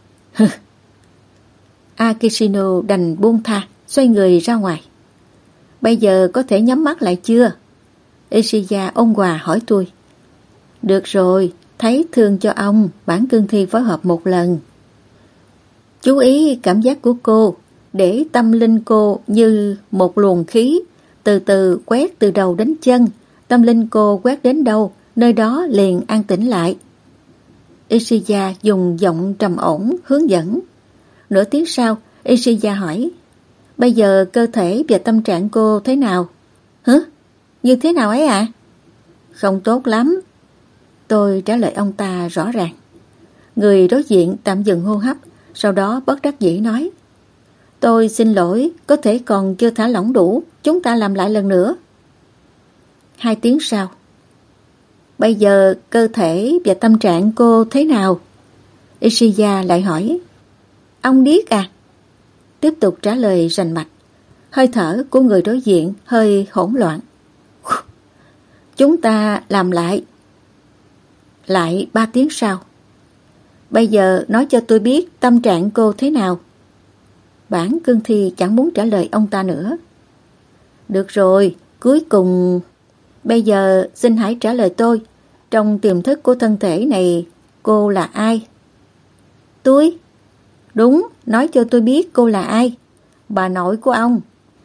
Akishino đành buông tha, xoay người ra ngoài. Bây giờ có thể nhắm mắt lại chưa? Ishiya ôn hòa hỏi tôi. Được rồi, thấy thương cho ông, bản cương thi phối hợp một lần. Chú ý cảm giác của cô, để tâm linh cô như một luồng khí, từ từ quét từ đầu đến chân. Tâm linh cô quét đến đâu, nơi đó liền an tĩnh lại. Ishiya dùng giọng trầm ổn hướng dẫn. Nửa tiếng sau, Ishiya hỏi. Bây giờ cơ thể và tâm trạng cô thế nào? Hả? Như thế nào ấy ạ? À? Không tốt lắm. Tôi trả lời ông ta rõ ràng. Người đối diện tạm dừng hô hấp, sau đó bất đắc dĩ nói. Tôi xin lỗi, có thể còn chưa thả lỏng đủ, chúng ta làm lại lần nữa. Hai tiếng sau. Bây giờ cơ thể và tâm trạng cô thế nào? Ishiya lại hỏi. Ông điếc à? Tiếp tục trả lời rành mạch. Hơi thở của người đối diện hơi hỗn loạn. Chúng ta làm lại. Lại ba tiếng sau. Bây giờ nói cho tôi biết tâm trạng cô thế nào. Bản cương thi chẳng muốn trả lời ông ta nữa. Được rồi, cuối cùng. Bây giờ xin hãy trả lời tôi. Trong tiềm thức của thân thể này, cô là ai? Tôi? Đúng, nói cho tôi biết cô là ai. Bà nội của ông.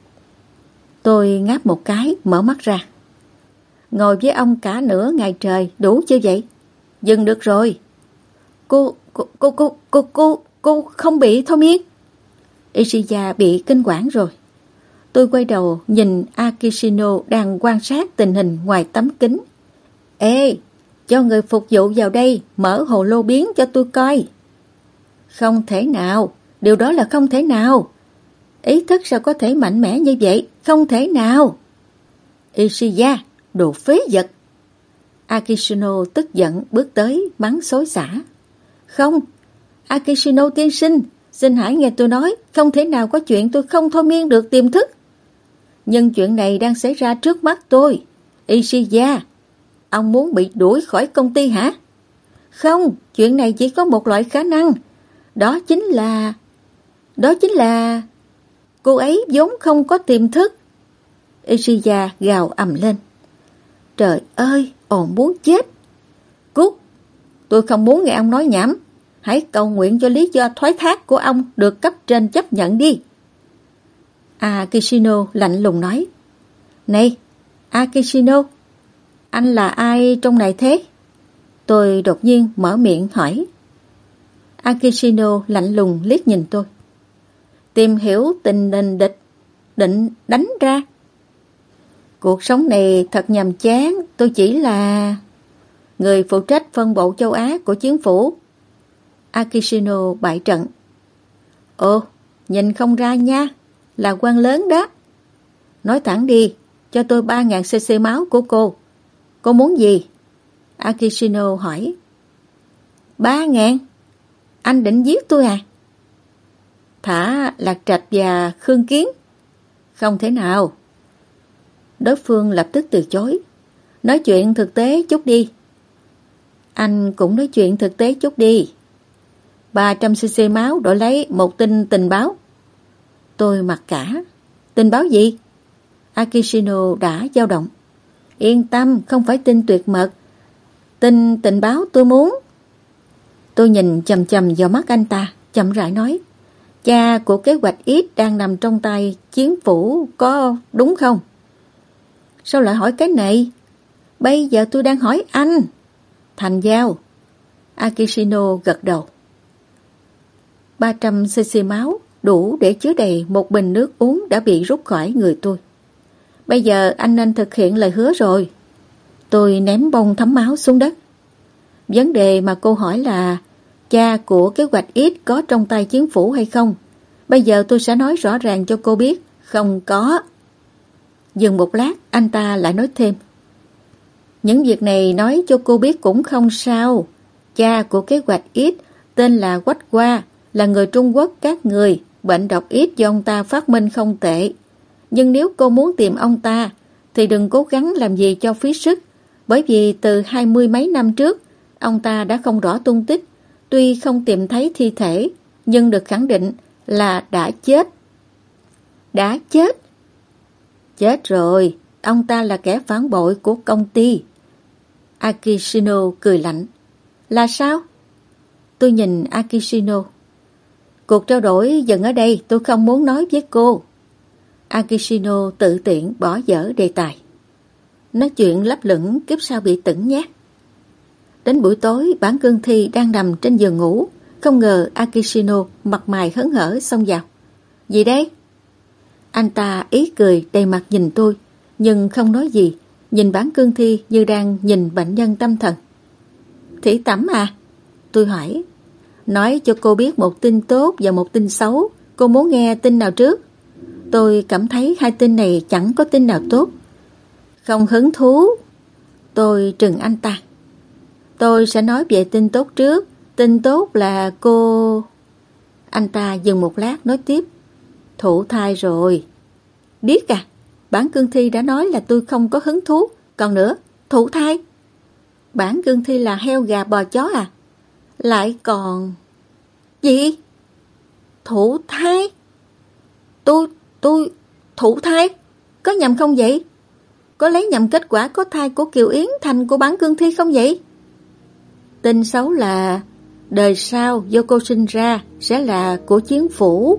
Tôi ngáp một cái, mở mắt ra. Ngồi với ông cả nửa ngày trời, đủ chưa vậy? Dừng được rồi. Cô, cô, cô, cô, cô, cô, cô không bị thôi miên. Ishiya bị kinh quản rồi. Tôi quay đầu nhìn Akishino đang quan sát tình hình ngoài tấm kính. Ê, cho người phục vụ vào đây, mở hồ lô biến cho tôi coi. Không thể nào, điều đó là không thể nào. Ý thức sao có thể mạnh mẽ như vậy? Không thể nào. Ishiya, đồ phế vật. Akishino tức giận bước tới mắng xối xả. Không, Akishino tiên sinh, xin hãy nghe tôi nói, không thể nào có chuyện tôi không thôi miên được tiềm thức. Nhưng chuyện này đang xảy ra trước mắt tôi. Ishiya, ông muốn bị đuổi khỏi công ty hả? Không, chuyện này chỉ có một loại khả năng. Đó chính là... Đó chính là... Cô ấy vốn không có tiềm thức. Ishiya gào ầm lên. Trời ơi, ồn muốn chết. Cút, tôi không muốn nghe ông nói nhảm. Hãy cầu nguyện cho lý do thoái thác của ông được cấp trên chấp nhận đi. Akishino lạnh lùng nói. Này, Akishino, anh là ai trong này thế? Tôi đột nhiên mở miệng hỏi. Akishino lạnh lùng liếc nhìn tôi. Tìm hiểu tình hình địch, định đánh ra. Cuộc sống này thật nhàm chán, tôi chỉ là người phụ trách phân bộ châu Á của chính phủ. Akishino bại trận. Ồ, nhìn không ra nha, là quan lớn đó. Nói thẳng đi, cho tôi ba nghìn cc máu của cô. Cô muốn gì? Akishino hỏi. Ba ngàn? Anh định giết tôi à? thả Lạc Trạch và Khương Kiến. Không thể nào. Đối phương lập tức từ chối. Nói chuyện thực tế chút đi. Anh cũng nói chuyện thực tế chút đi. ba trăm xê xê máu đổi lấy một tin tình báo. Tôi mặc cả. Tình báo gì? Akishino đã dao động. Yên tâm, không phải tin tuyệt mật. Tin tình báo tôi muốn. Tôi nhìn chầm chầm vào mắt anh ta, chậm rãi nói. Cha của kế hoạch X đang nằm trong tay chiến phủ, có đúng không? Sao lại hỏi cái này? Bây giờ tôi đang hỏi anh. Thành giao. Akishino gật đầu. ba trăm xê xê máu đủ để chứa đầy một bình nước uống đã bị rút khỏi người tôi. Bây giờ anh nên thực hiện lời hứa rồi. Tôi ném bông thấm máu xuống đất. Vấn đề mà cô hỏi là cha của kế hoạch X có trong tay chiến phủ hay không? Bây giờ tôi sẽ nói rõ ràng cho cô biết. Không có. Dừng một lát, anh ta lại nói thêm. Những việc này nói cho cô biết cũng không sao. Cha của kế hoạch X tên là Quách Hoa, là người Trung Quốc các người. Bệnh độc X do ông ta phát minh không tệ. Nhưng nếu cô muốn tìm ông ta thì đừng cố gắng làm gì cho phí sức, bởi vì từ hai mươi mấy năm trước ông ta đã không rõ tung tích. Tuy không tìm thấy thi thể, nhưng được khẳng định là đã chết. Đã chết? Chết rồi. Ông ta là kẻ phản bội của công ty. Akishino cười lạnh. Là sao? Tôi nhìn Akishino. Cuộc trao đổi dừng ở đây, tôi không muốn nói với cô. Akishino tự tiện bỏ dở đề tài. Nói chuyện lấp lửng kiếp sau bị tửng nhát. Đến buổi tối, Bản Cương Thi đang nằm trên giường ngủ. Không ngờ Akishino mặt mày hớn hở xông vào. Gì đấy? Anh ta ý cười đầy mặt nhìn tôi, nhưng không nói gì, nhìn Bản Cương Thi như đang nhìn bệnh nhân tâm thần. Thị Tẩm à? Tôi hỏi. Nói cho cô biết một tin tốt và một tin xấu. Cô muốn nghe tin nào trước? Tôi cảm thấy hai tin này chẳng có tin nào tốt. Không hứng thú. Tôi trừng anh ta. Tôi sẽ nói về tin tốt trước. Tin tốt là cô... Anh ta dừng một lát nói tiếp. Thụ thai rồi. Biết à? Bản Cương Thi đã nói là tôi không có hứng thú. Còn nữa, thụ thai. Bản Cương Thi là heo gà bò chó à? Lại còn... Gì? Thụ thai? Tôi, tôi... Thụ thai? Có nhầm không vậy? Có lấy nhầm kết quả có thai của Kiều Yến thành của Bản Cương Thi không vậy? Tin xấu là đời sau do cô sinh ra sẽ là của chiến phủ.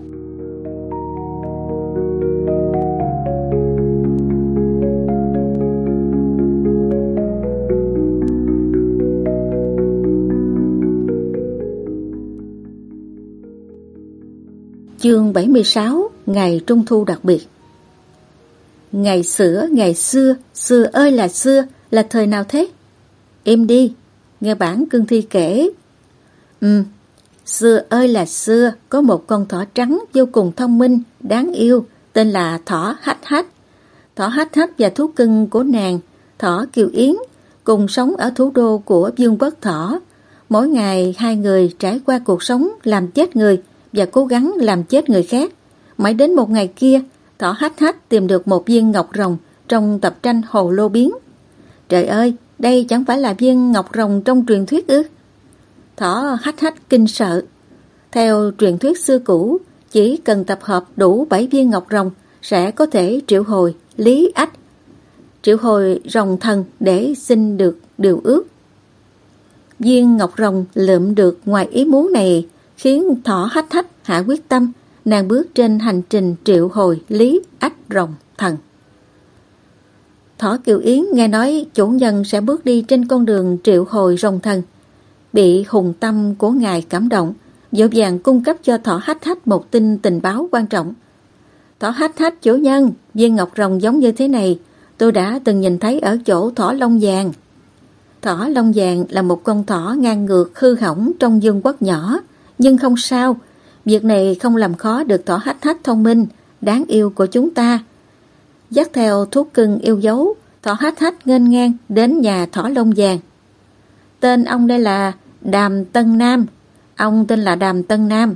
Chương bảy mươi sáu. Ngày Trung thu đặc biệt. Ngày xưa, ngày xưa, xưa ơi là xưa, là thời nào thế? Im đi, nghe Bản Cương Thi kể. Ừ, xưa ơi là xưa, có một con thỏ trắng vô cùng thông minh, đáng yêu, tên là thỏ Hách Hách. Thỏ Hách Hách và thú cưng của nàng, thỏ Kiều Yến, cùng sống ở thủ đô của Vương quốc Thỏ. Mỗi ngày hai người trải qua cuộc sống làm chết người và cố gắng làm chết người khác. Mãi đến một ngày kia, thỏ Hách Hách tìm được một viên ngọc rồng trong tập tranh Hồ Lô Biến. Trời ơi, đây chẳng phải là viên ngọc rồng trong truyền thuyết ư? Thỏ Hách Hách kinh sợ. Theo truyền thuyết xưa cũ, chỉ cần tập hợp đủ bảy viên ngọc rồng sẽ có thể triệu hồi Lý Ách, triệu hồi rồng thần để xin được điều ước. Viên ngọc rồng lượm được ngoài ý muốn này khiến thỏ Hách Hách hạ quyết tâm. Nàng bước trên hành trình triệu hồi Lý Ách rồng thần. Thỏ Kiều Yến nghe nói chủ nhân sẽ bước đi trên con đường triệu hồi rồng thần, bị hùng tâm của ngài cảm động, vội vàng cung cấp cho thỏ Hách Hách một tin tình báo quan trọng. Thỏ Hách Hách chủ nhân, viên ngọc rồng giống như thế này tôi đã từng nhìn thấy ở chỗ thỏ lông vàng. Thỏ lông vàng là một con thỏ ngang ngược hư hỏng trong vương quốc nhỏ, nhưng không sao. Việc này không làm khó được thỏ Hách Hách thông minh, đáng yêu của chúng ta. Dắt theo thú cưng yêu dấu, thỏ Hách Hách nghênh ngang đến nhà thỏ lông vàng. Tên ông đây là Đàm Tân Nam. Ông tên là Đàm Tân Nam.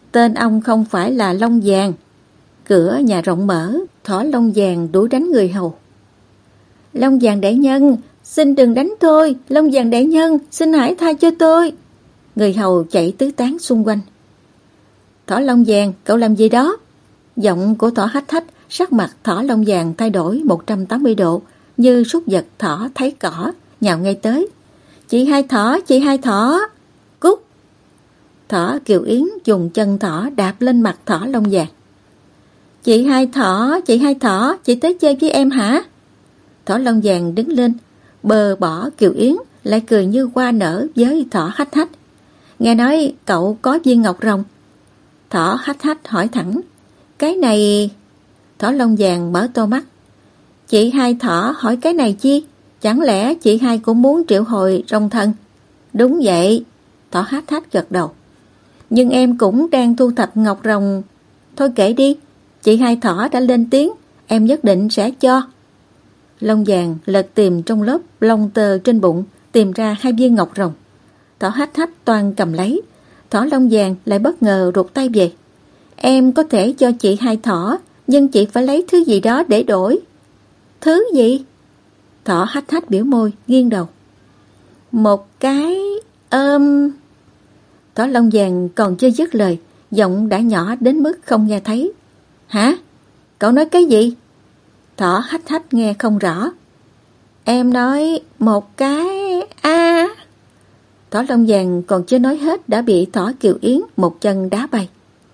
tên ông không phải là Long Vàng. Cửa nhà rộng mở, thỏ Long Vàng đuổi đánh người hầu. Long Vàng đại nhân, xin đừng đánh tôi, Long Vàng đại nhân, xin hãy tha cho tôi. Người hầu chạy tứ tán xung quanh. Thỏ Long Vàng, cậu làm gì đó? Giọng của thỏ Hách Hách, sắc mặt thỏ Long Vàng thay đổi một trăm tám mươi độ, như súc vật thỏ thấy cỏ, nhào ngay tới. Chị Hai Thỏ, chị Hai Thỏ, cút. Thỏ Kiều Yến dùng chân thỏ đạp lên mặt thỏ Long Vàng. Chị Hai Thỏ, chị Hai Thỏ, chị tới chơi với em hả? Thỏ Long Vàng đứng lên, bờ bỏ Kiều Yến, lại cười như hoa nở với thỏ Hách Hách. Nghe nói cậu có viên ngọc rồng. Thỏ Hách Hách hỏi thẳng. Cái này... Thỏ Long Vàng mở to mắt. Chị Hai Thỏ hỏi cái này chi? Chẳng lẽ chị Hai cũng muốn triệu hồi rồng thần? Đúng vậy. Thỏ Hách Hách gật đầu. Nhưng em cũng đang thu thập ngọc rồng. Thôi kể đi. Chị Hai Thỏ đã lên tiếng, em nhất định sẽ cho. Long Vàng lật tìm trong lớp lông tơ trên bụng, tìm ra hai viên ngọc rồng. Thỏ Hách Hách toan cầm lấy. Thỏ Long Vàng lại bất ngờ rụt tay về. Em có thể cho chị Hai Thỏ, nhưng chị phải lấy thứ gì đó để đổi. Thứ gì? Thỏ Hách Hách biểu môi, nghiêng đầu. Một cái... ôm... Thỏ Long Vàng còn chưa dứt lời, giọng đã nhỏ đến mức không nghe thấy. Hả? Cậu nói cái gì? Thỏ Hách Hách nghe không rõ. Em nói một cái... a à. Thỏ Long Vàng còn chưa nói hết đã bị thỏ Kiều Yến một chân đá bay.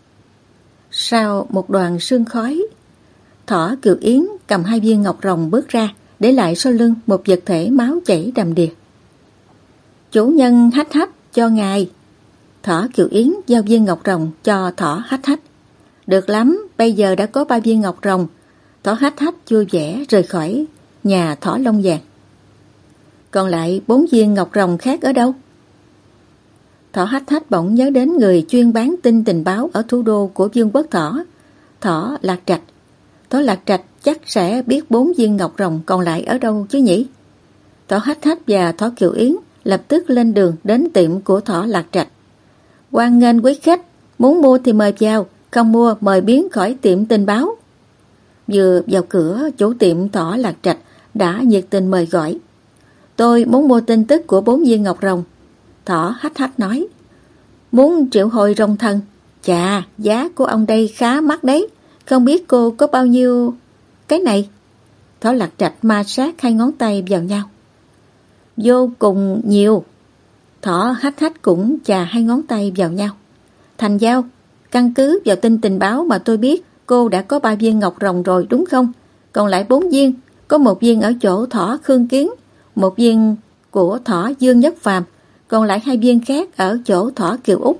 Sau một đoàn sương khói, thỏ Kiều Yến cầm hai viên ngọc rồng bước ra, để lại sau lưng một vật thể máu chảy đầm đìa. Chủ nhân Hách Hách cho ngài. Thỏ Kiều Yến giao viên ngọc rồng cho thỏ Hách Hách. Được lắm, bây giờ đã có ba viên ngọc rồng. Thỏ Hách Hách vui vẻ rời khỏi nhà thỏ Long Vàng. Còn lại bốn viên ngọc rồng khác ở đâu? Thỏ Hách Hách bỗng nhớ đến người chuyên bán tin tình báo ở thủ đô của Vương quốc Thỏ, thỏ Lạc Trạch. Thỏ Lạc Trạch chắc sẽ biết bốn viên ngọc rồng còn lại ở đâu chứ nhỉ? Thỏ Hách Hách và thỏ Kiều Yến lập tức lên đường đến tiệm của thỏ Lạc Trạch. Hoan nghênh quý khách, muốn mua thì mời vào, không mua mời biến khỏi tiệm tình báo. Vừa vào cửa, chủ tiệm thỏ Lạc Trạch đã nhiệt tình mời gọi. Tôi muốn mua tin tức của bốn viên ngọc rồng. Thỏ Hách Hách nói. Muốn triệu hồi rồng thần? Chà, giá của ông đây khá mắc đấy. Không biết cô có bao nhiêu... Cái này? Thỏ Lạc Trạch ma sát hai ngón tay vào nhau. Vô cùng nhiều. Thỏ Hách Hách cũng chà hai ngón tay vào nhau. Thành giao, căn cứ vào tin tình báo mà tôi biết, cô đã có ba viên ngọc rồng rồi đúng không? Còn lại bốn viên, có một viên ở chỗ thỏ Khương Kiến, một viên của thỏ Dương Nhất Phàm, còn lại hai viên khác ở chỗ thỏ Kiều Úc.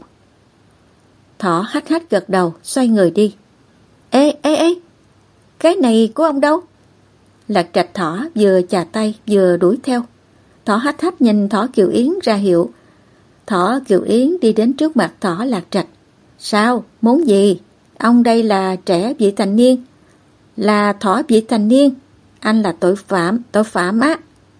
Thỏ Hách Hách gật đầu, xoay người đi. Ê, ê, ê, cái này của ông đâu? Lạc Trạch thỏ vừa chà tay vừa đuổi theo. Thỏ Hách Hách nhìn thỏ Kiều Yến ra hiệu. Thỏ Kiều Yến đi đến trước mặt thỏ Lạc Trạch. Sao? Muốn gì? Ông đây là trẻ vị thành niên. Là thỏ vị thành niên. Anh là tội phạm, tội phạm á.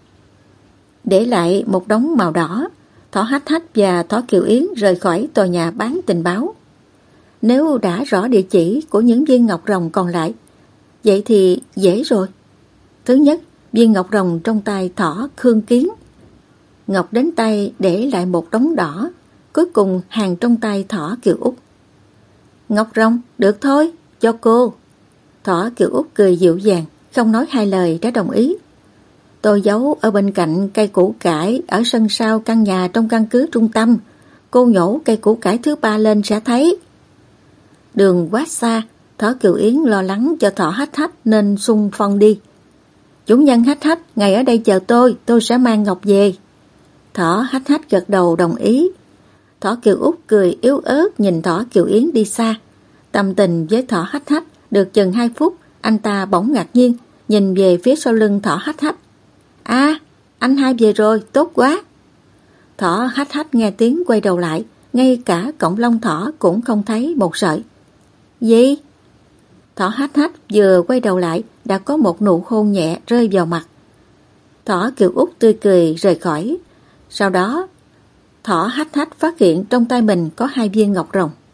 Để lại một đống màu đỏ, thỏ Hách Hách và thỏ Kiều Yến rời khỏi tòa nhà bán tình báo. Nếu đã rõ địa chỉ của những viên ngọc rồng còn lại, vậy thì dễ rồi. Thứ nhất, viên ngọc rồng trong tay thỏ Khương Kiến. Ngọc đến tay để lại một đống đỏ, cuối cùng hàng trong tay thỏ Kiều Úc. Ngọc rồng, được thôi, cho cô. Thỏ Kiều Úc cười dịu dàng, không nói hai lời đã đồng ý. Tôi giấu ở bên cạnh cây củ cải ở sân sau căn nhà trong căn cứ trung tâm. Cô nhổ cây củ cải thứ ba lên sẽ thấy. Đường quá xa, thỏ Kiều Yến lo lắng cho thỏ Hách Hách nên xung phong đi. Chủ nhân Hách Hách, ngài ở đây chờ tôi, tôi sẽ mang ngọc về. Thỏ Hách Hách gật đầu đồng ý. Thỏ Kiều Úc cười yếu ớt nhìn thỏ Kiều Yến đi xa. Tâm tình với thỏ Hách Hách được chừng hai phút, anh ta bỗng ngạc nhiên, nhìn về phía sau lưng thỏ Hách Hách. À, anh hai về rồi, tốt quá. Thỏ Hách Hách nghe tiếng quay đầu lại, ngay cả cọng lông thỏ cũng không thấy một sợi. Gì? Thỏ Hách Hách vừa quay đầu lại đã có một nụ hôn nhẹ rơi vào mặt. Thỏ Kiều Úc tươi cười rời khỏi. Sau đó, thỏ Hách Hách phát hiện trong tay mình có hai viên ngọc rồng.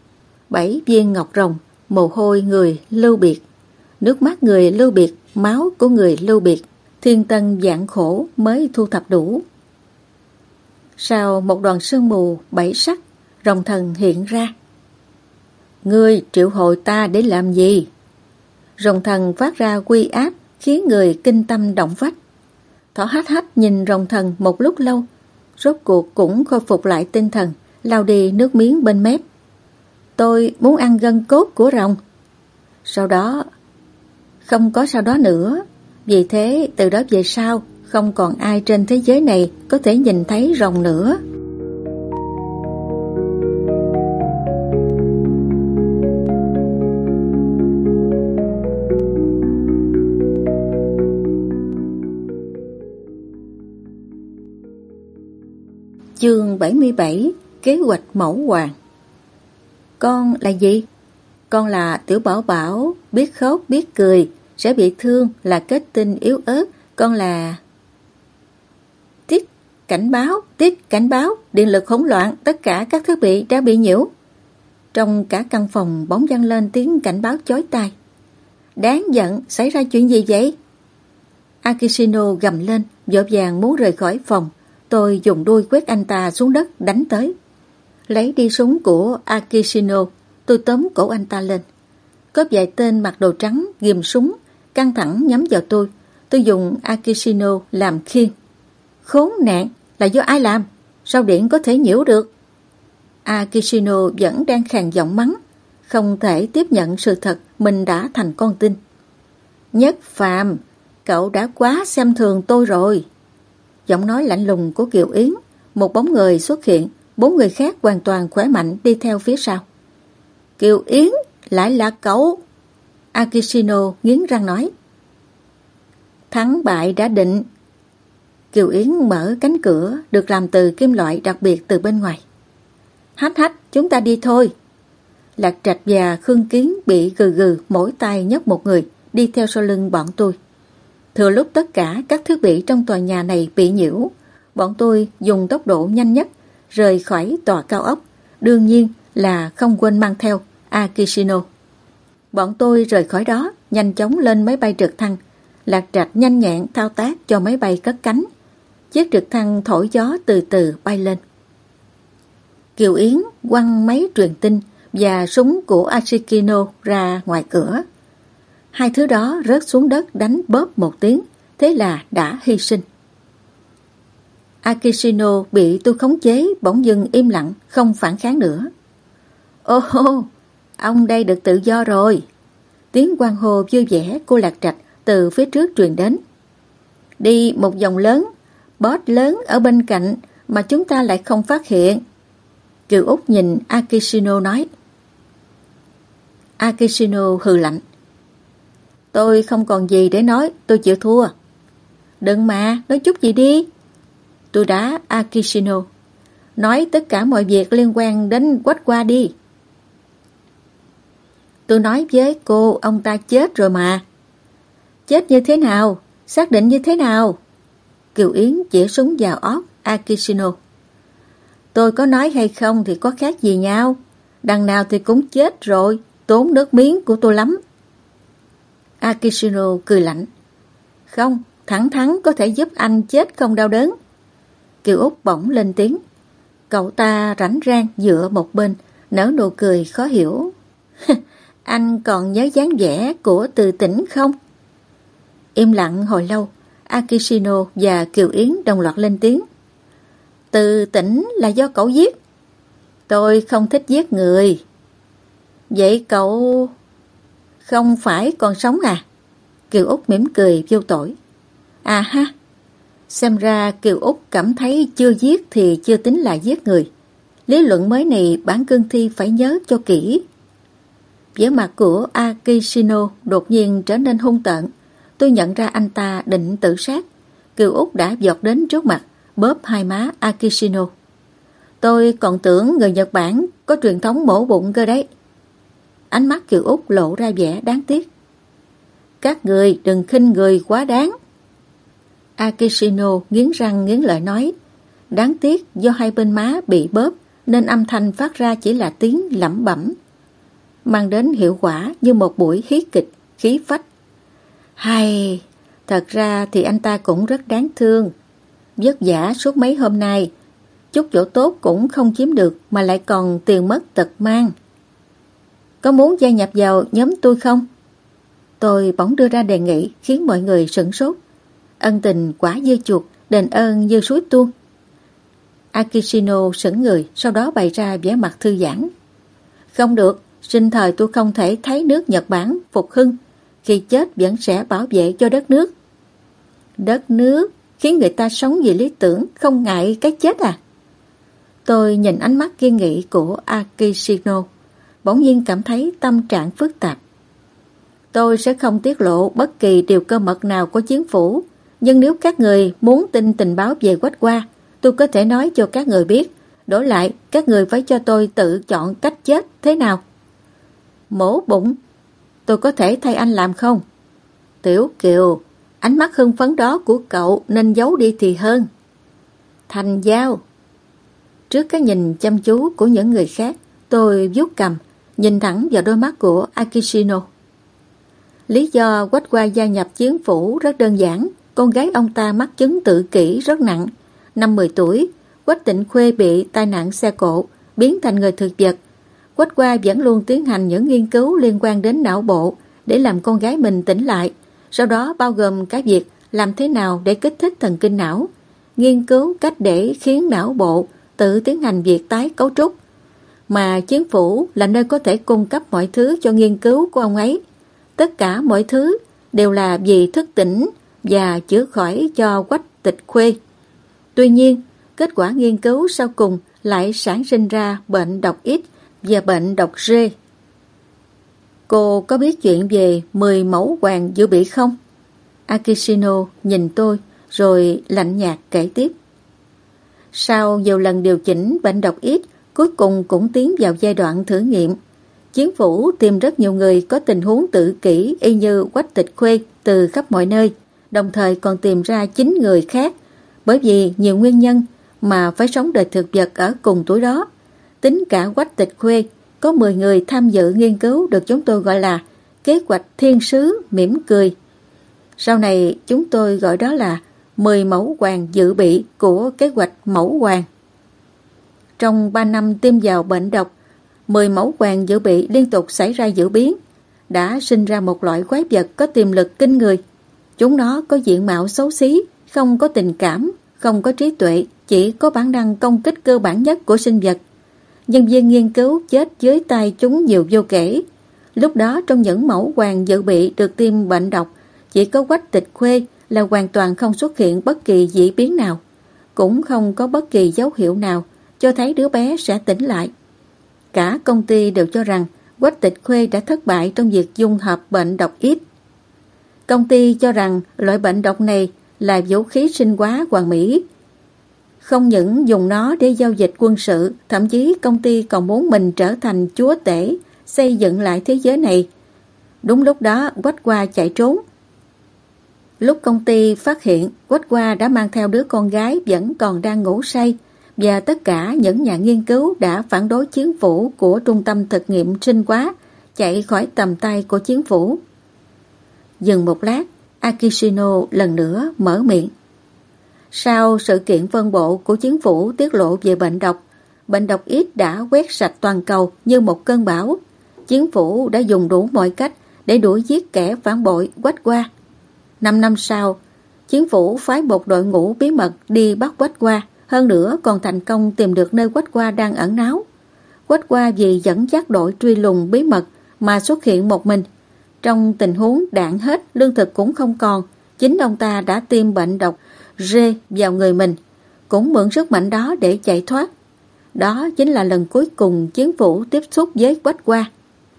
bảy viên ngọc rồng, mồ hôi người lưu biệt, nước mắt người lưu biệt, máu của người lưu biệt, thiên tân vạn khổ mới thu thập đủ. Sau một đoàn sương mù bảy sắc, rồng thần hiện ra. Ngươi triệu hồi ta để làm gì? Rồng thần phát ra uy áp khiến người kinh tâm động phách. Thỏ hách hách nhìn rồng thần một lúc lâu, rốt cuộc cũng khôi phục lại tinh thần, lau đi nước miếng bên mép. Tôi muốn ăn gân cốt của rồng. Sau đó, không có sau đó nữa. Vì thế từ đó về sau, không còn ai trên thế giới này có thể nhìn thấy rồng nữa. Chương bảy mươi bảy. Kế hoạch mẫu hoàng. Con là gì? Con là tiểu bảo bảo, biết khóc biết cười, sẽ bị thương, là kết tinh yếu ớt. Con là... Tít, cảnh báo, tít, cảnh báo, điện lực hỗn loạn, tất cả các thiết bị đã bị nhiễu. Trong cả căn phòng bỗng vang lên tiếng cảnh báo chói tai. Đáng giận, xảy ra chuyện gì vậy? Akishino gầm lên, vội vàng muốn rời khỏi phòng. Tôi dùng đuôi quét anh ta xuống đất đánh tới. Lấy đi súng của Akishino, tôi tóm cổ anh ta lên. Có vài tên mặc đồ trắng ghim súng, căng thẳng nhắm vào tôi. Tôi dùng Akishino làm khiên. Khốn nạn, là do ai làm? Sao điện có thể nhiễu được? Akishino vẫn đang khàn giọng mắng, không thể tiếp nhận sự thật mình đã thành con tin. Nhất Phàm, cậu đã quá xem thường tôi rồi. Giọng nói lạnh lùng của Kiều Yến. Một bóng người xuất hiện, bốn người khác hoàn toàn khỏe mạnh đi theo phía sau. Kiều Yến, lại là cậu. Akishino nghiến răng nói. Thắng bại đã định. Kiều Yến mở cánh cửa được làm từ kim loại đặc biệt từ bên ngoài. Hách hách, chúng ta đi thôi. Lạc Trạch và Khương Kiến bị gừ gừ mỗi tay nhấc một người đi theo sau lưng bọn tôi. Thừa lúc tất cả các thiết bị trong tòa nhà này bị nhiễu, bọn tôi dùng tốc độ nhanh nhất rời khỏi tòa cao ốc, đương nhiên là không quên mang theo Akishino. Bọn tôi rời khỏi đó, nhanh chóng lên máy bay trực thăng. Lạc Trạch nhanh nhẹn thao tác cho máy bay cất cánh. Chiếc trực thăng thổi gió từ từ bay lên. Kiều Yến quăng máy truyền tin và súng của Akishino ra ngoài cửa. Hai thứ đó rớt xuống đất đánh bóp một tiếng, thế là đã hy sinh. Akishino bị tôi khống chế, bỗng dưng im lặng, không phản kháng nữa. Ô hô, ông đây được tự do rồi. Tiếng hoan hô vui vẻ của Lạc Trạch từ phía trước truyền đến. Đi một vòng lớn, boss lớn ở bên cạnh mà chúng ta lại không phát hiện. Kiều Úc nhìn Akishino nói. Akishino hừ lạnh. Tôi không còn gì để nói, tôi chịu thua. Đừng mà, nói chút gì đi. Tôi đá Akishino. Nói tất cả mọi việc liên quan đến Quách Qua đi. Tôi nói với cô, ông ta chết rồi mà. Chết như thế nào? Xác định như thế nào? Kiều Yến chỉ súng vào óc Akishino. Tôi có nói hay không thì có khác gì nhau. Đằng nào thì cũng chết rồi, tốn nước miếng của tôi lắm. Akishino cười lạnh. Không, thẳng thắn có thể giúp anh chết không đau đớn. Kiều Úc bỗng lên tiếng. Cậu ta rảnh rang dựa một bên, nở nụ cười khó hiểu. Anh còn nhớ dáng vẻ của Từ Tĩnh không? Im lặng hồi lâu, Akishino và Kiều Yến đồng loạt lên tiếng. Từ Tĩnh là do cậu giết. Tôi không thích giết người. Vậy cậu... không phải còn sống à? Kiều Úc mỉm cười vô tội. À ha, xem ra Kiều Úc cảm thấy chưa giết thì chưa tính là giết người. Lý luận mới này bản cương thi phải nhớ cho kỹ. Vẻ mặt của Akishino đột nhiên trở nên hung tợn. Tôi nhận ra anh ta định tự sát. Kiều Úc đã vọt đến trước mặt, bóp hai má Akishino. Tôi còn tưởng người Nhật Bản có truyền thống mổ bụng cơ đấy. Ánh mắt Kiều Úc lộ ra vẻ đáng tiếc. Các người đừng khinh người quá đáng. Akishino nghiến răng nghiến lợi nói. Đáng tiếc do hai bên má bị bóp nên âm thanh phát ra chỉ là tiếng lẩm bẩm. mang đến hiệu quả như một buổi hí kịch, khí phách. Hay, thật ra thì anh ta cũng rất đáng thương. Vất vả suốt mấy hôm nay, chút chỗ tốt cũng không chiếm được mà lại còn tiền mất tật mang. Có muốn gia nhập vào nhóm tôi không? Tôi bỗng đưa ra đề nghị khiến mọi người sửng sốt. Ân tình quả dư chuột, đền ơn như suối tuôn. Akishino sững người, sau đó bày ra vẻ mặt thư giãn. Không được, sinh thời tôi không thể thấy nước Nhật Bản phục hưng, khi chết vẫn sẽ bảo vệ cho đất nước. Đất nước khiến người ta sống vì lý tưởng, không ngại cái chết à? Tôi nhìn ánh mắt kiên nghị của Akishino, bỗng nhiên cảm thấy tâm trạng phức tạp. Tôi sẽ không tiết lộ bất kỳ điều cơ mật nào của chính phủ, nhưng nếu các người muốn tin tình báo về Quách Hoa, tôi có thể nói cho các người biết. Đổi lại, các người phải cho tôi tự chọn cách chết thế nào. Mổ bụng, tôi có thể thay anh làm không? Tiểu Kiều, ánh mắt hưng phấn đó của cậu nên giấu đi thì hơn. Thành Giao. Trước cái nhìn chăm chú của những người khác, tôi vuốt cằm, nhìn thẳng vào đôi mắt của Akishino. Lý do Quách Hoa gia nhập chiến phủ rất đơn giản. Con gái ông ta mắc chứng tự kỷ rất nặng. Năm mười tuổi, Quách Tịnh Khuê bị tai nạn xe cộ, biến thành người thực vật. Quách Hoa vẫn luôn tiến hành những nghiên cứu liên quan đến não bộ để làm con gái mình tỉnh lại. Sau đó bao gồm cả việc làm thế nào để kích thích thần kinh não, nghiên cứu cách để khiến não bộ tự tiến hành việc tái cấu trúc. Mà chiến phủ là nơi có thể cung cấp mọi thứ cho nghiên cứu của ông ấy. Tất cả mọi thứ đều là vì thức tỉnh và chữa khỏi cho Quách Tịch Khuê. Tuy nhiên, kết quả nghiên cứu sau cùng lại sản sinh ra bệnh độc X và bệnh độc G. Cô có biết chuyện về mười mẫu hoàng dự bị không? Akishino nhìn tôi rồi lạnh nhạt kể tiếp. Sau nhiều lần điều chỉnh bệnh độc X, cuối cùng cũng tiến vào giai đoạn thử nghiệm. Chiến phủ tìm rất nhiều người có tình huống tự kỷ y như Quách Tịch Khuê từ khắp mọi nơi, đồng thời còn tìm ra chín người khác, bởi vì nhiều nguyên nhân mà phải sống đời thực vật ở cùng tuổi đó. Tính cả Quách Tịch Khuê, có mười người tham dự nghiên cứu được chúng tôi gọi là kế hoạch thiên sứ mỉm cười. Sau này chúng tôi gọi đó là mười mẫu hoàng dự bị của kế hoạch mẫu hoàng. Trong ba năm tiêm vào bệnh độc, mười mẫu hoàng dự bị liên tục xảy ra dị biến, đã sinh ra một loại quái vật có tiềm lực kinh người. Chúng nó có diện mạo xấu xí, không có tình cảm, không có trí tuệ, chỉ có bản năng công kích cơ bản nhất của sinh vật. Nhân viên nghiên cứu chết dưới tay chúng nhiều vô kể. Lúc đó trong những mẫu hoàng dự bị được tiêm bệnh độc, chỉ có Quách Tịch Khuê là hoàn toàn không xuất hiện bất kỳ dị biến nào, cũng không có bất kỳ dấu hiệu nào cho thấy đứa bé sẽ tỉnh lại. Cả công ty đều cho rằng Quách Tịch Khuê đã thất bại trong việc dung hợp bệnh độc X. Công ty cho rằng loại bệnh độc này là vũ khí sinh hóa hoàn mỹ. Không những dùng nó để giao dịch quân sự, thậm chí công ty còn muốn mình trở thành chúa tể, xây dựng lại thế giới này. Đúng lúc đó Quách Hoa chạy trốn. Lúc công ty phát hiện, Quách Hoa đã mang theo đứa con gái vẫn còn đang ngủ say, và tất cả những nhà nghiên cứu đã phản đối chiến phủ của trung tâm thực nghiệm sinh hóa, chạy khỏi tầm tay của chiến phủ. Dừng một lát, Akishino lần nữa mở miệng. Sau sự kiện phân bộ của chính phủ tiết lộ về bệnh độc, bệnh độc X đã quét sạch toàn cầu như một cơn bão. Chính phủ đã dùng đủ mọi cách để đuổi giết kẻ phản bội Quách Hoa. Năm năm sau, chính phủ phái một đội ngũ bí mật đi bắt Quách Hoa, hơn nữa còn thành công tìm được nơi Quách Hoa đang ẩn náu. Quách Hoa vì dẫn dắt đội truy lùng bí mật mà xuất hiện một mình. Trong tình huống đạn hết, lương thực cũng không còn, chính ông ta đã tiêm bệnh độc G vào người mình, cũng mượn sức mạnh đó để chạy thoát. Đó chính là lần cuối cùng chính phủ tiếp xúc với Quách Hoa.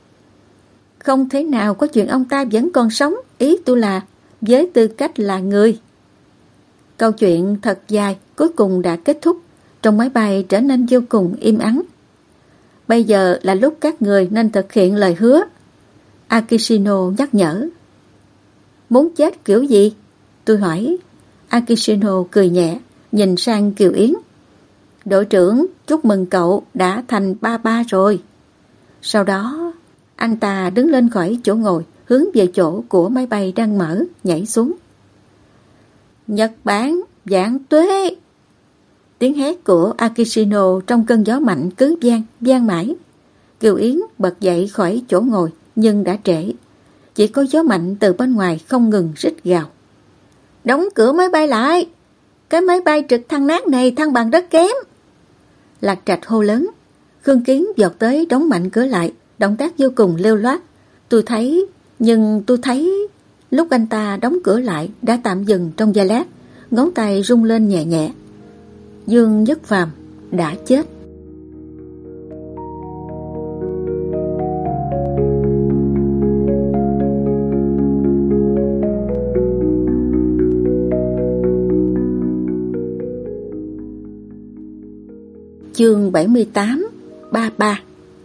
Không thể nào có chuyện ông ta vẫn còn sống, ý tôi là với tư cách là người. Câu chuyện thật dài cuối cùng đã kết thúc, trong máy bay trở nên vô cùng im ắng. Bây giờ là lúc các người nên thực hiện lời hứa. Akishino nhắc nhở. Muốn chết kiểu gì? Tôi hỏi. Akishino cười nhẹ, nhìn sang Kiều Yến. Đội trưởng, chúc mừng cậu đã thành ba ba rồi. Sau đó, Anh ta đứng lên khỏi chỗ ngồi, hướng về chỗ của máy bay đang mở, nhảy xuống. Nhật Bản, vạn tuế! Tiếng hét của Akishino trong cơn gió mạnh cứ vang, vang mãi. Kiều Yến bật dậy khỏi chỗ ngồi, nhưng đã trễ. Chỉ có gió mạnh từ bên ngoài không ngừng rít gào. Đóng cửa máy bay lại! Cái máy bay trực thăng nát này thăng bằng rất kém. Lạc Trạch hô lớn. Khương Kiến vọt tới đóng mạnh cửa lại, động tác vô cùng lưu loát. Tôi thấy, nhưng tôi thấy... Lúc anh ta đóng cửa lại đã tạm dừng trong giây lát, ngón tay rung lên nhẹ nhẹ. Dương Nhất Phàm đã chết. Chương bảy mươi tám, ba ba.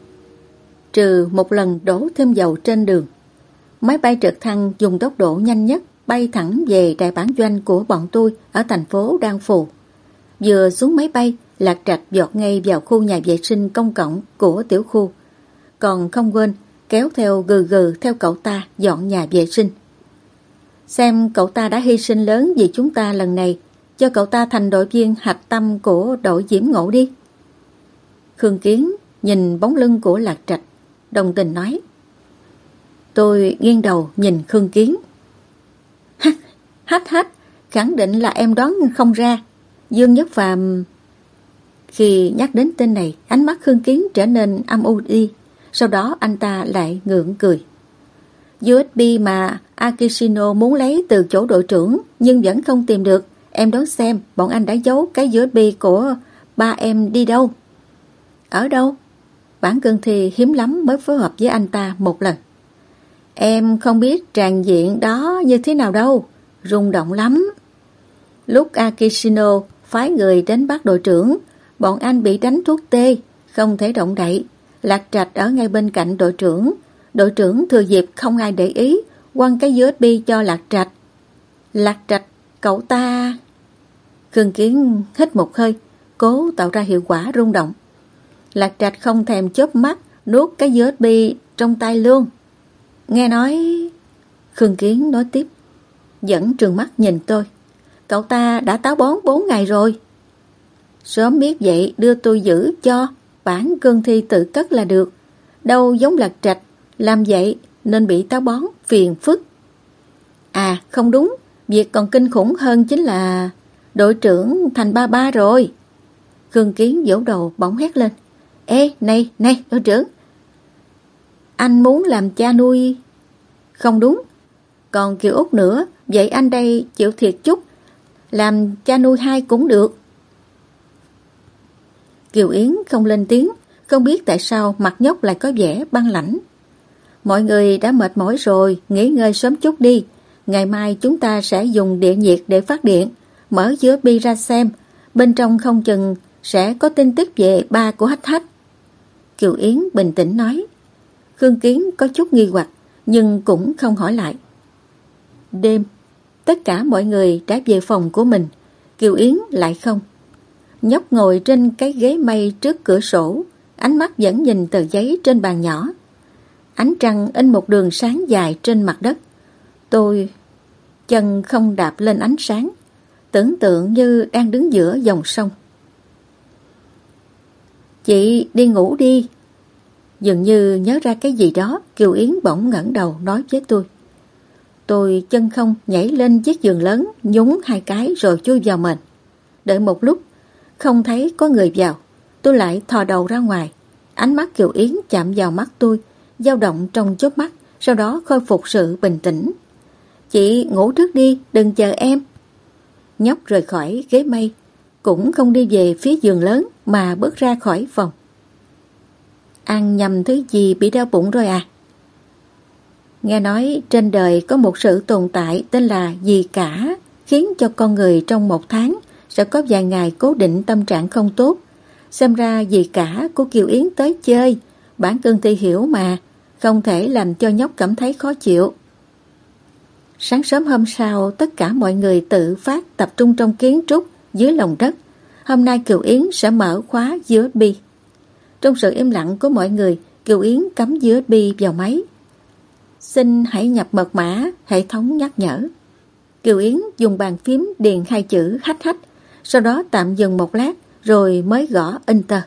Trừ một lần đổ thêm dầu trên đường, máy bay trực thăng dùng tốc độ nhanh nhất bay thẳng về đại bản doanh của bọn tôi ở thành phố Đan Phù. Vừa xuống máy bay, Lạc Trạch giọt ngay vào khu nhà vệ sinh công cộng của tiểu khu. Còn không quên kéo theo gừ gừ theo cậu ta dọn nhà vệ sinh. Xem cậu ta đã hy sinh lớn vì chúng ta lần này, cho cậu ta thành đội viên hạch tâm của đội Diễm Ngộ đi. Khương Kiến nhìn bóng lưng của Lạc Trạch, đồng tình nói. Tôi nghiêng đầu nhìn Khương Kiến. Hách, hách hách, khẳng định là em đoán không ra. Dương Nhất Phàm... Khi nhắc đến tên này, ánh mắt Khương Kiến trở nên âm u đi. Sau đó anh ta lại ngượng cười. u ét bê mà Akishino muốn lấy từ chỗ đội trưởng nhưng vẫn không tìm được. Em đoán xem bọn anh đã giấu cái u ét bê của ba em đi đâu? Ở đâu? Bản Cương Thi hiếm lắm mới phối hợp với anh ta một lần. Em không biết tràng diện đó như thế nào đâu, rung động lắm. Lúc Akishino phái người đến bắt đội trưởng, bọn anh bị đánh thuốc tê, không thể động đậy. Lạc Trạch ở ngay bên cạnh đội trưởng. Đội trưởng thừa dịp không ai để ý, quăng cái u ét bê cho Lạc Trạch. Lạc Trạch, cậu ta... Khương Kiến hít một hơi, cố tạo ra hiệu quả rung động. Lạc Trạch không thèm chớp mắt, nuốt cái u ét bê trong tay luôn. Nghe nói... Khương Kiến nói tiếp, vẫn trừng mắt nhìn tôi. Cậu ta đã táo bón bốn ngày rồi. Sớm biết vậy đưa tôi giữ cho, bản Cương Thi tự cất là được. Đâu giống Lạc Trạch, làm vậy nên bị táo bón, phiền phức. À không đúng, việc còn kinh khủng hơn chính là đội trưởng thành ba ba rồi. Khương Kiến vỗ đầu bỗng hét lên. Ê, này, này, đội trưởng. Anh muốn làm cha nuôi... Không đúng. Còn Kiều Út nữa, vậy anh đây chịu thiệt chút. Làm cha nuôi hai cũng được. Kiều Yến không lên tiếng, không biết tại sao mặt nhóc lại có vẻ băng lãnh. Mọi người đã mệt mỏi rồi, nghỉ ngơi sớm chút đi. Ngày mai chúng ta sẽ dùng địa nhiệt để phát điện. Mở u ét bê ra xem, bên trong không chừng sẽ có tin tức về ba của Hách Hách. Kiều Yến bình tĩnh nói. Khương Kiến có chút nghi hoặc, nhưng cũng không hỏi lại. Đêm, tất cả mọi người đã về phòng của mình, Kiều Yến lại không. Nhóc ngồi trên cái ghế mây trước cửa sổ, ánh mắt vẫn nhìn tờ giấy trên bàn nhỏ. Ánh trăng in một đường sáng dài trên mặt đất. Tôi chân không đạp lên ánh sáng, tưởng tượng như đang đứng giữa dòng sông. Chị đi ngủ đi. Dường như nhớ ra cái gì đó, Kiều Yến bỗng ngẩng đầu nói với tôi. Tôi chân không nhảy lên chiếc giường lớn, nhúng hai cái rồi chui vào mền. Đợi một lúc, không thấy có người vào, tôi lại thò đầu ra ngoài. Ánh mắt Kiều Yến chạm vào mắt tôi, dao động trong chớp mắt, sau đó khôi phục sự bình tĩnh. Chị ngủ trước đi, đừng chờ em. Nhóc rời khỏi ghế mây, cũng không đi về phía giường lớn mà bước ra khỏi phòng. Ăn nhầm thứ gì bị đau bụng rồi à? Nghe nói trên đời có một sự tồn tại tên là gì cả, khiến cho con người trong một tháng sẽ có vài ngày cố định tâm trạng không tốt. Xem ra gì cả của Kiều Yến tới chơi, bản Cương Thi hiểu mà, không thể làm cho nhóc cảm thấy khó chịu. Sáng sớm hôm sau, tất cả mọi người tự phát tập trung trong kiến trúc dưới lòng đất. Hôm nay Kiều Yến sẽ mở khóa u ét bê. Trong sự im lặng của mọi người, Kiều Yến cắm u ét bê vào máy. Xin hãy nhập mật mã, hệ thống nhắc nhở. Kiều Yến dùng bàn phím điền hai chữ hách hách, sau đó tạm dừng một lát rồi mới gõ Enter.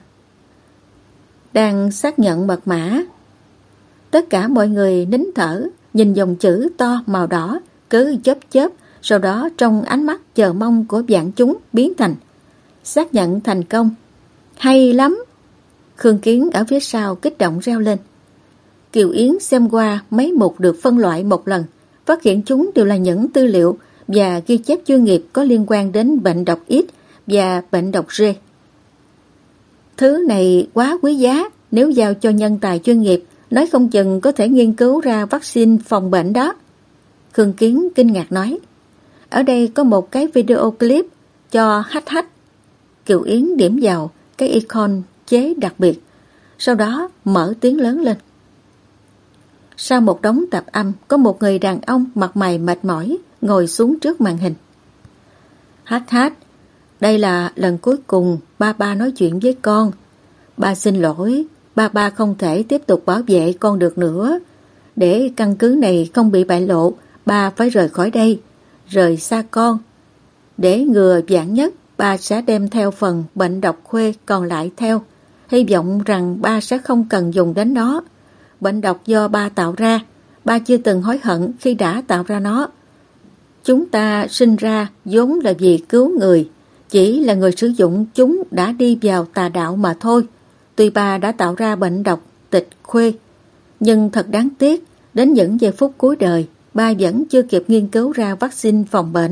Đang xác nhận mật mã. Tất cả mọi người nín thở, nhìn dòng chữ to màu đỏ cứ chớp chớp, sau đó trong ánh mắt chờ mong của vạn chúng biến thành xác nhận thành công. Hay lắm! Khương Kiến ở phía sau kích động reo lên. Kiều Yến xem qua mấy mục được phân loại một lần, phát hiện chúng đều là những tư liệu và ghi chép chuyên nghiệp có liên quan đến bệnh độc X và bệnh độc G. Thứ này quá quý giá, nếu giao cho nhân tài chuyên nghiệp, nói không chừng có thể nghiên cứu ra vaccine phòng bệnh đó. Khương Kiến kinh ngạc nói. Ở đây có một cái video clip cho hách hách. Kiều Yến điểm vào cái icon chế đặc biệt, sau đó mở tiếng lớn lên. Sau một đống tạp âm, có một người đàn ông mặt mày mệt mỏi ngồi xuống trước màn hình. Hách hách, đây là lần cuối cùng ba ba nói chuyện với con. Ba xin lỗi, ba ba không thể tiếp tục bảo vệ con được nữa. Để căn cứ này không bị bại lộ, ba phải rời khỏi đây, rời xa con. Để ngừa vạn nhất, ba sẽ đem theo phần bệnh độc khuê còn lại theo. Hy vọng rằng ba sẽ không cần dùng đến nó. Bệnh độc do ba tạo ra, ba chưa từng hối hận khi đã tạo ra nó. Chúng ta sinh ra vốn là vì cứu người, chỉ là người sử dụng chúng đã đi vào tà đạo mà thôi. Tuy ba đã tạo ra bệnh độc tịch khuê, nhưng thật đáng tiếc, đến những giây phút cuối đời, ba vẫn chưa kịp nghiên cứu ra vaccine phòng bệnh.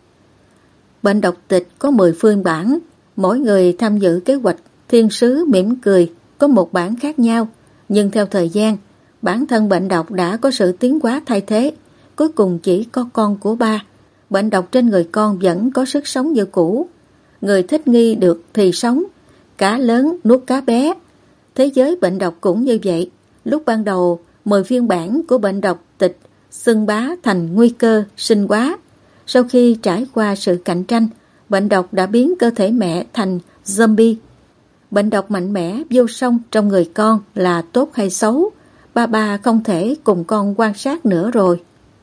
Bệnh độc tịch có mười phiên bản, mỗi người tham dự kế hoạch thiên sứ mỉm cười có một bản khác nhau, nhưng theo thời gian, bản thân bệnh độc đã có sự tiến hóa thay thế, cuối cùng chỉ có con của ba. Bệnh độc trên người con vẫn có sức sống như cũ. Người thích nghi được thì sống, cá lớn nuốt cá bé. Thế giới bệnh độc cũng như vậy. Lúc ban đầu, mười phiên bản của bệnh độc tịch xưng bá thành nguy cơ sinh hóa. Sau khi trải qua sự cạnh tranh, bệnh độc đã biến cơ thể mẹ thành zombie. Bệnh độc mạnh mẽ vô song trong người con là tốt hay xấu, ba ba không thể cùng con quan sát nữa rồi.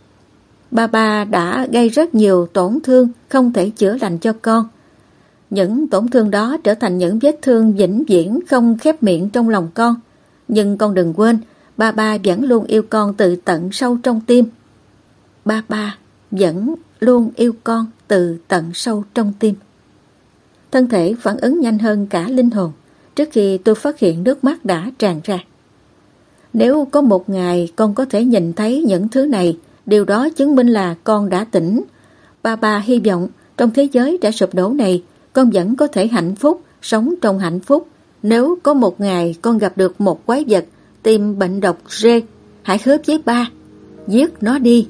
Ba ba đã gây rất nhiều tổn thương không thể chữa lành cho con. Những tổn thương đó trở thành những vết thương vĩnh viễn không khép miệng trong lòng con. Nhưng con đừng quên, ba ba vẫn luôn yêu con từ tận sâu trong tim. Ba ba vẫn luôn yêu con từ tận sâu trong tim. Thân thể phản ứng nhanh hơn cả linh hồn. Trước khi tôi phát hiện nước mắt đã tràn ra. Nếu có một ngày con có thể nhìn thấy những thứ này, điều đó chứng minh là con đã tỉnh. Ba ba hy vọng trong thế giới đã sụp đổ này, con vẫn có thể hạnh phúc, sống trong hạnh phúc. Nếu có một ngày con gặp được một quái vật tìm bệnh độc G, hãy hứa với ba, giết nó đi.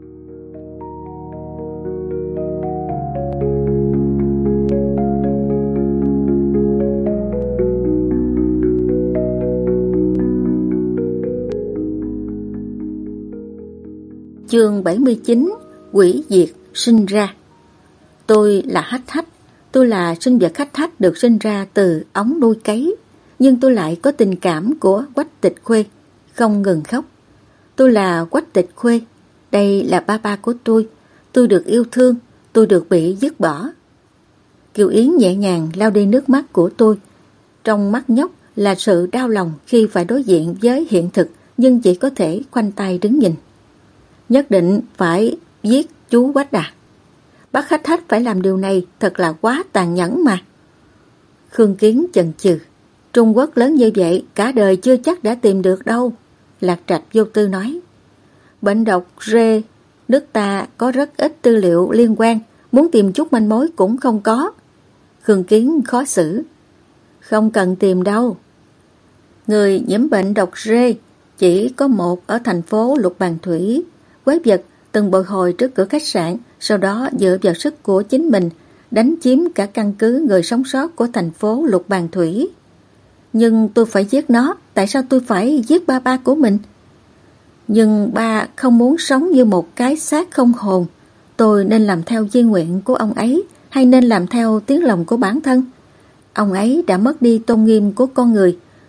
Chương bảy mươi chín. Quỷ diệt sinh ra. Tôi là hách hách. Tôi là sinh vật hách hách được sinh ra từ ống nuôi cấy. Nhưng tôi lại có tình cảm của Quách Tịch Khuê, không ngừng khóc. Tôi là Quách Tịch Khuê. Đây là ba ba của tôi. Tôi được yêu thương. Tôi được bị dứt bỏ. Kiều Yến nhẹ nhàng lau đi nước mắt của tôi. Trong mắt nhóc là sự đau lòng khi phải đối diện với hiện thực, nhưng chỉ có thể khoanh tay đứng nhìn. Nhất định phải giết chú Quách à? Bác Hách Hách phải làm điều này, thật là quá tàn nhẫn mà. Khương Kiến chần chừ. Trung Quốc lớn như vậy, cả đời chưa chắc đã tìm được đâu. Lạc Trạch vô tư nói. Bệnh độc R, nước ta có rất ít tư liệu liên quan, muốn tìm chút manh mối cũng không có. Khương Kiến khó xử. Không cần tìm đâu. Người nhiễm bệnh độc R chỉ có một ở thành phố Lục Bàn Thủy. Quái vật từng bồi hồi trước cửa khách sạn, sau đó dựa vào sức của chính mình đánh chiếm cả căn cứ người sống sót của thành phố Lục Bàn Thủy. Nhưng tôi phải giết nó. Tại sao tôi phải giết ba ba của mình? Nhưng ba không muốn sống như một cái xác không hồn. Tôi nên làm theo di nguyện của ông ấy, hay nên làm theo tiếng lòng của bản thân? Ông ấy đã mất đi tôn nghiêm của con người.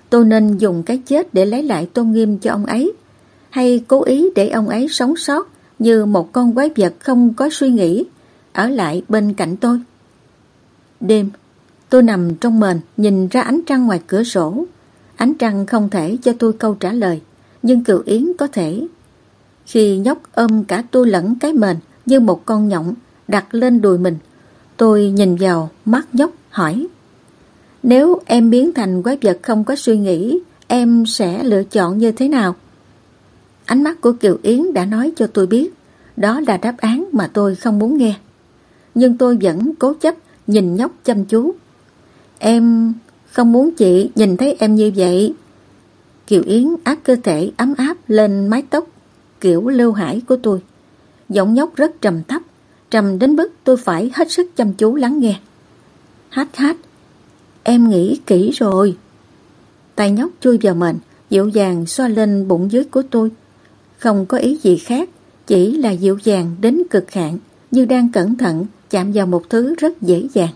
tôi nên dùng cái chết để lấy lại tôn nghiêm cho ông ấy, hay cố ý để ông ấy sống sót như một con quái vật không có suy nghĩ, ở lại bên cạnh tôi? Đêm, tôi nằm trong mền nhìn ra ánh trăng ngoài cửa sổ. Ánh trăng không thể cho tôi câu trả lời, nhưng Kiều Yến có thể. Khi nhóc ôm cả tôi lẫn cái mền như một con nhộng đặt lên đùi mình, tôi nhìn vào mắt nhóc hỏi: nếu em biến thành quái vật không có suy nghĩ, em sẽ lựa chọn như thế nào? Ánh mắt của Kiều Yến đã nói cho tôi biết đó là đáp án mà tôi không muốn nghe. Nhưng tôi vẫn cố chấp nhìn nhóc chăm chú. Em không muốn chị nhìn thấy em như vậy. Kiều Yến áp cơ thể ấm áp lên mái tóc kiểu Lưu Hải của tôi. Giọng nhóc rất trầm thấp, trầm đến mức tôi phải hết sức chăm chú lắng nghe. Hát hát, em nghĩ kỹ rồi. Tay nhóc chui vào mền, dịu dàng xoa lên bụng dưới của tôi. Không có ý gì khác, chỉ là dịu dàng đến cực hạn, như đang cẩn thận chạm vào một thứ rất dễ dàng.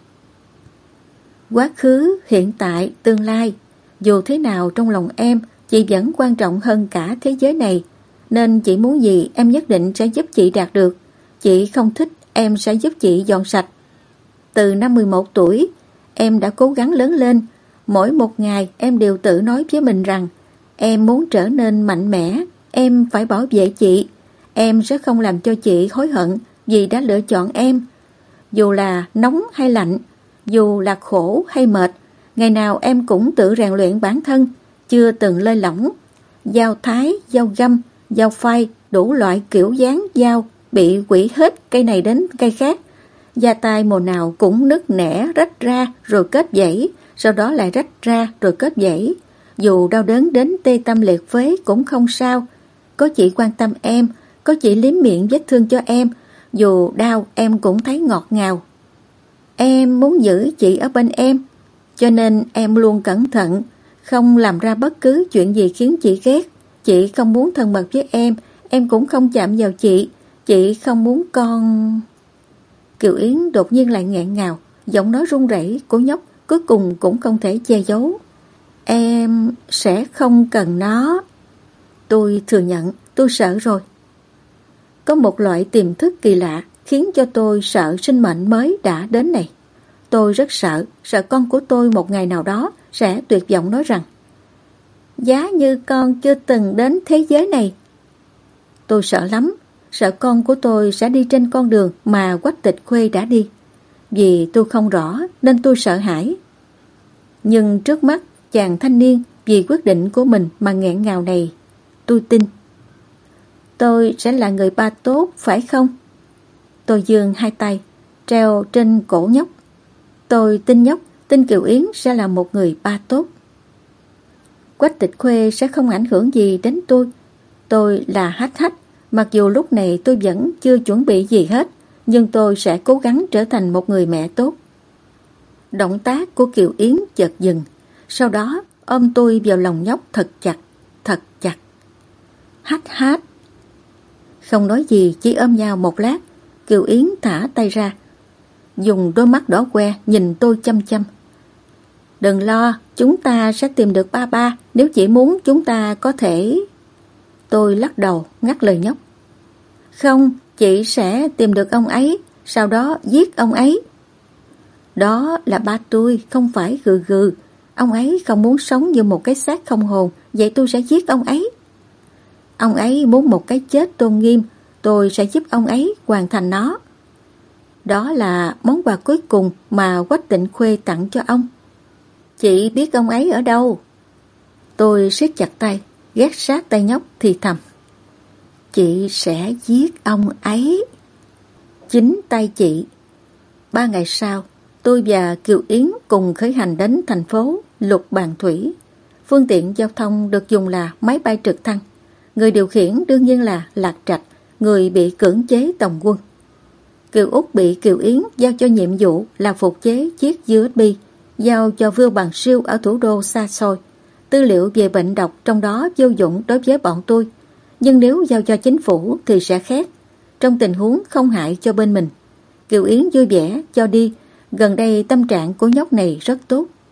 Quá khứ, hiện tại, tương lai, dù thế nào trong lòng em, chị vẫn quan trọng hơn cả thế giới này. Nên chị muốn gì em nhất định sẽ giúp chị đạt được. Chị không thích, em sẽ giúp chị dọn sạch. Từ năm mười một tuổi, em đã cố gắng lớn lên. Mỗi một ngày em đều tự nói với mình rằng em muốn trở nên mạnh mẽ, em phải bảo vệ chị. Em sẽ không làm cho chị hối hận vì đã lựa chọn em. Dù là nóng hay lạnh, dù là khổ hay mệt, ngày nào em cũng tự rèn luyện bản thân, chưa từng lơi lỏng. Dao thái, dao găm, dao phai, đủ loại kiểu dáng dao bị quỷ hết cây này đến cây khác. Da tay mùa nào cũng nứt nẻ, rách ra rồi kết vảy, sau đó lại rách ra rồi kết vảy. Dù đau đớn đến tê tâm liệt phế cũng không sao. Có chị quan tâm em, có chị liếm miệng vết thương cho em, dù đau em cũng thấy ngọt ngào. Em muốn giữ chị ở bên em, cho nên em luôn cẩn thận, không làm ra bất cứ chuyện gì khiến chị ghét. Chị không muốn thân mật với em, em cũng không chạm vào chị. Chị không muốn con... Kiều Yến đột nhiên lại nghẹn ngào, giọng nói run rẩy của nhóc cuối cùng cũng không thể che giấu. Em sẽ không cần nó. Tôi thừa nhận, tôi sợ rồi. Có một loại tiềm thức kỳ lạ khiến cho tôi sợ sinh mệnh mới đã đến này. Tôi rất sợ, sợ con của tôi một ngày nào đó sẽ tuyệt vọng nói rằng giá như con chưa từng đến thế giới này. Tôi sợ lắm, sợ con của tôi sẽ đi trên con đường mà Quách Tịch Khuê đã đi. Vì tôi không rõ nên tôi sợ hãi. Nhưng trước mắt chàng thanh niên vì quyết định của mình mà nghẹn ngào này, tôi tin. Tôi sẽ là người ba tốt, phải không? Tôi giương hai tay, treo trên cổ nhóc. Tôi tin nhóc, tin Kiều Yến sẽ là một người ba tốt. Quách Tịch Khuê sẽ không ảnh hưởng gì đến tôi. Tôi là Hách Hách, mặc dù lúc này tôi vẫn chưa chuẩn bị gì hết, nhưng tôi sẽ cố gắng trở thành một người mẹ tốt. Động tác của Kiều Yến chợt dừng, sau đó ôm tôi vào lòng nhóc thật chặt, thật chặt. Hách Hách. Không nói gì, chỉ ôm nhau một lát, Kiều Yến thả tay ra, dùng đôi mắt đỏ que nhìn tôi chăm chăm. Đừng lo, chúng ta sẽ tìm được ba ba, nếu chị muốn chúng ta có thể... Tôi lắc đầu ngắt lời nhóc. Không, chị sẽ tìm được ông ấy, sau đó giết ông ấy. Đó là ba tôi, không phải Gừ Gừ. Ông ấy không muốn sống như một cái xác không hồn, vậy tôi sẽ giết ông ấy. Ông ấy muốn một cái chết tôn nghiêm, tôi sẽ giúp ông ấy hoàn thành nó. Đó là món quà cuối cùng mà Quách Tịnh Khuê tặng cho ông. Chị biết ông ấy ở đâu? Tôi siết chặt tay, ghét sát tay nhóc thì thầm. Chị sẽ giết ông ấy. Chính tay chị. Ba ngày sau, tôi và Kiều Yến cùng khởi hành đến thành phố Lục Bàn Thủy. Phương tiện giao thông được dùng là máy bay trực thăng. Người điều khiển đương nhiên là Lạc Trạch, người bị cưỡng chế tòng quân. Kiều Út bị Kiều Yến giao cho nhiệm vụ là phục chế chiếc u ét bê, giao cho Vưu Bằng Siêu ở thủ đô xa xôi. Tư liệu về bệnh độc trong đó vô dụng đối với bọn tôi, nhưng nếu giao cho chính phủ thì sẽ khác, trong tình huống không hại cho bên mình. Kiều Yến vui vẻ cho đi, gần đây tâm trạng của nhóc này rất tốt.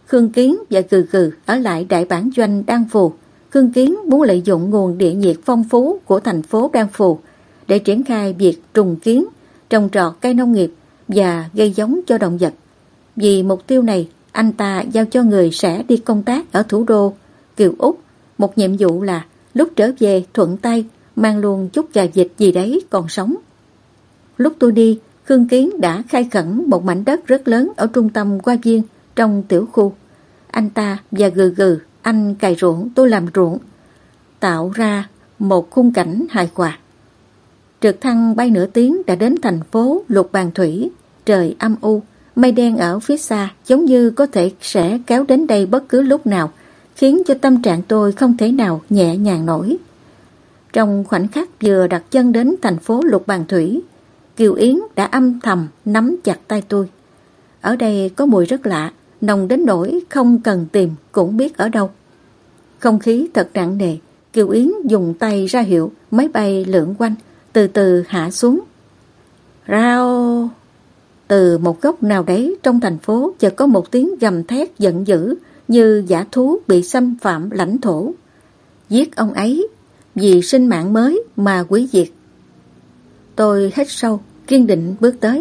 Khương Kiến và Gừ Gừ ở lại đại bản doanh Đan Phù. Khương Kiến muốn lợi dụng nguồn địa nhiệt phong phú của thành phố Đan Phù để triển khai việc trùng kiến, trồng trọt cây nông nghiệp và gây giống cho động vật. Vì mục tiêu này, anh ta giao cho người sẽ đi công tác ở thủ đô Kiều Úc một nhiệm vụ là lúc trở về thuận tay mang luôn chút gà vịt gì đấy còn sống. Lúc tôi đi, Khương Kiến đã khai khẩn một mảnh đất rất lớn ở trung tâm Hoa Viên trong tiểu khu. Anh ta và Gừ Gừ, anh cày ruộng, tôi làm ruộng, tạo ra một khung cảnh hài hòa. Trực thăng bay nửa tiếng đã đến thành phố Lục Bàn Thủy. Trời âm u, mây đen ở phía xa giống như có thể sẽ kéo đến đây bất cứ lúc nào, khiến cho tâm trạng tôi không thể nào nhẹ nhàng nổi. Trong khoảnh khắc vừa đặt chân đến thành phố Lục Bàn Thủy, Kiều Yến đã âm thầm nắm chặt tay tôi. Ở đây có mùi rất lạ, nồng đến nỗi không cần tìm cũng biết ở đâu. Không khí thật nặng nề, Kiều Yến dùng tay ra hiệu máy bay lượn quanh, từ từ hạ xuống. Rao! Từ một góc nào đấy trong thành phố chợt có một tiếng gầm thét giận dữ như dã thú bị xâm phạm lãnh thổ. Giết ông ấy, vì sinh mạng mới mà hủy diệt. Tôi hít sâu, kiên định bước tới.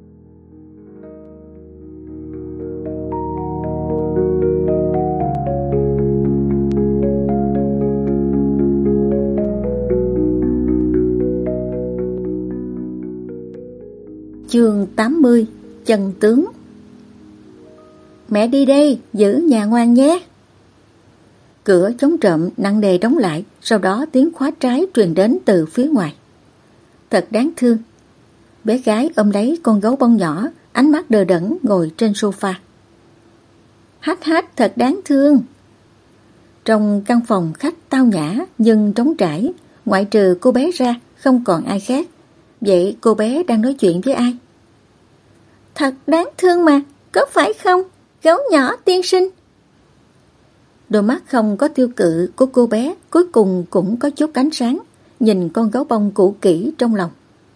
Chương tám mươi. Chân tướng. Mẹ đi đây, giữ nhà ngoan nhé. Cửa chống trộm nặng nề đóng lại, sau đó tiếng khóa trái truyền đến từ phía ngoài. Thật đáng thương. Bé gái ôm lấy con gấu bông nhỏ, ánh mắt đờ đẫn ngồi trên sofa. Hách hách thật đáng thương. Trong căn phòng khách tao nhã nhưng trống trải, ngoại trừ cô bé ra không còn ai khác. Vậy cô bé đang nói chuyện với ai? Thật đáng thương mà, có phải không, gấu nhỏ tiên sinh? Đôi mắt không có tiêu cự của cô bé cuối cùng cũng có chút ánh sáng, nhìn con gấu bông cũ kỹ trong lòng.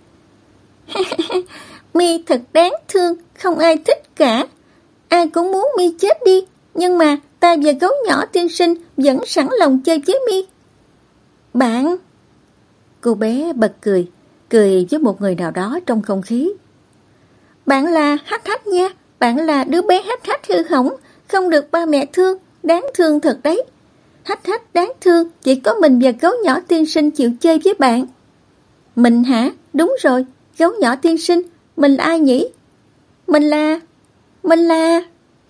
Mi thật đáng thương, không ai thích cả. Ai cũng muốn Mi chết đi, nhưng mà ta và gấu nhỏ tiên sinh vẫn sẵn lòng chơi với Mi. Bạn! Cô bé bật cười, cười với một người nào đó trong không khí. Bạn là Hách Hách nha, bạn là đứa bé Hách Hách hư hỏng, không được ba mẹ thương, đáng thương thật đấy. Hách Hách đáng thương, chỉ có mình và gấu nhỏ tiên sinh chịu chơi với bạn. Mình hả? Đúng rồi, gấu nhỏ tiên sinh, mình là ai nhỉ? Mình là... Mình là...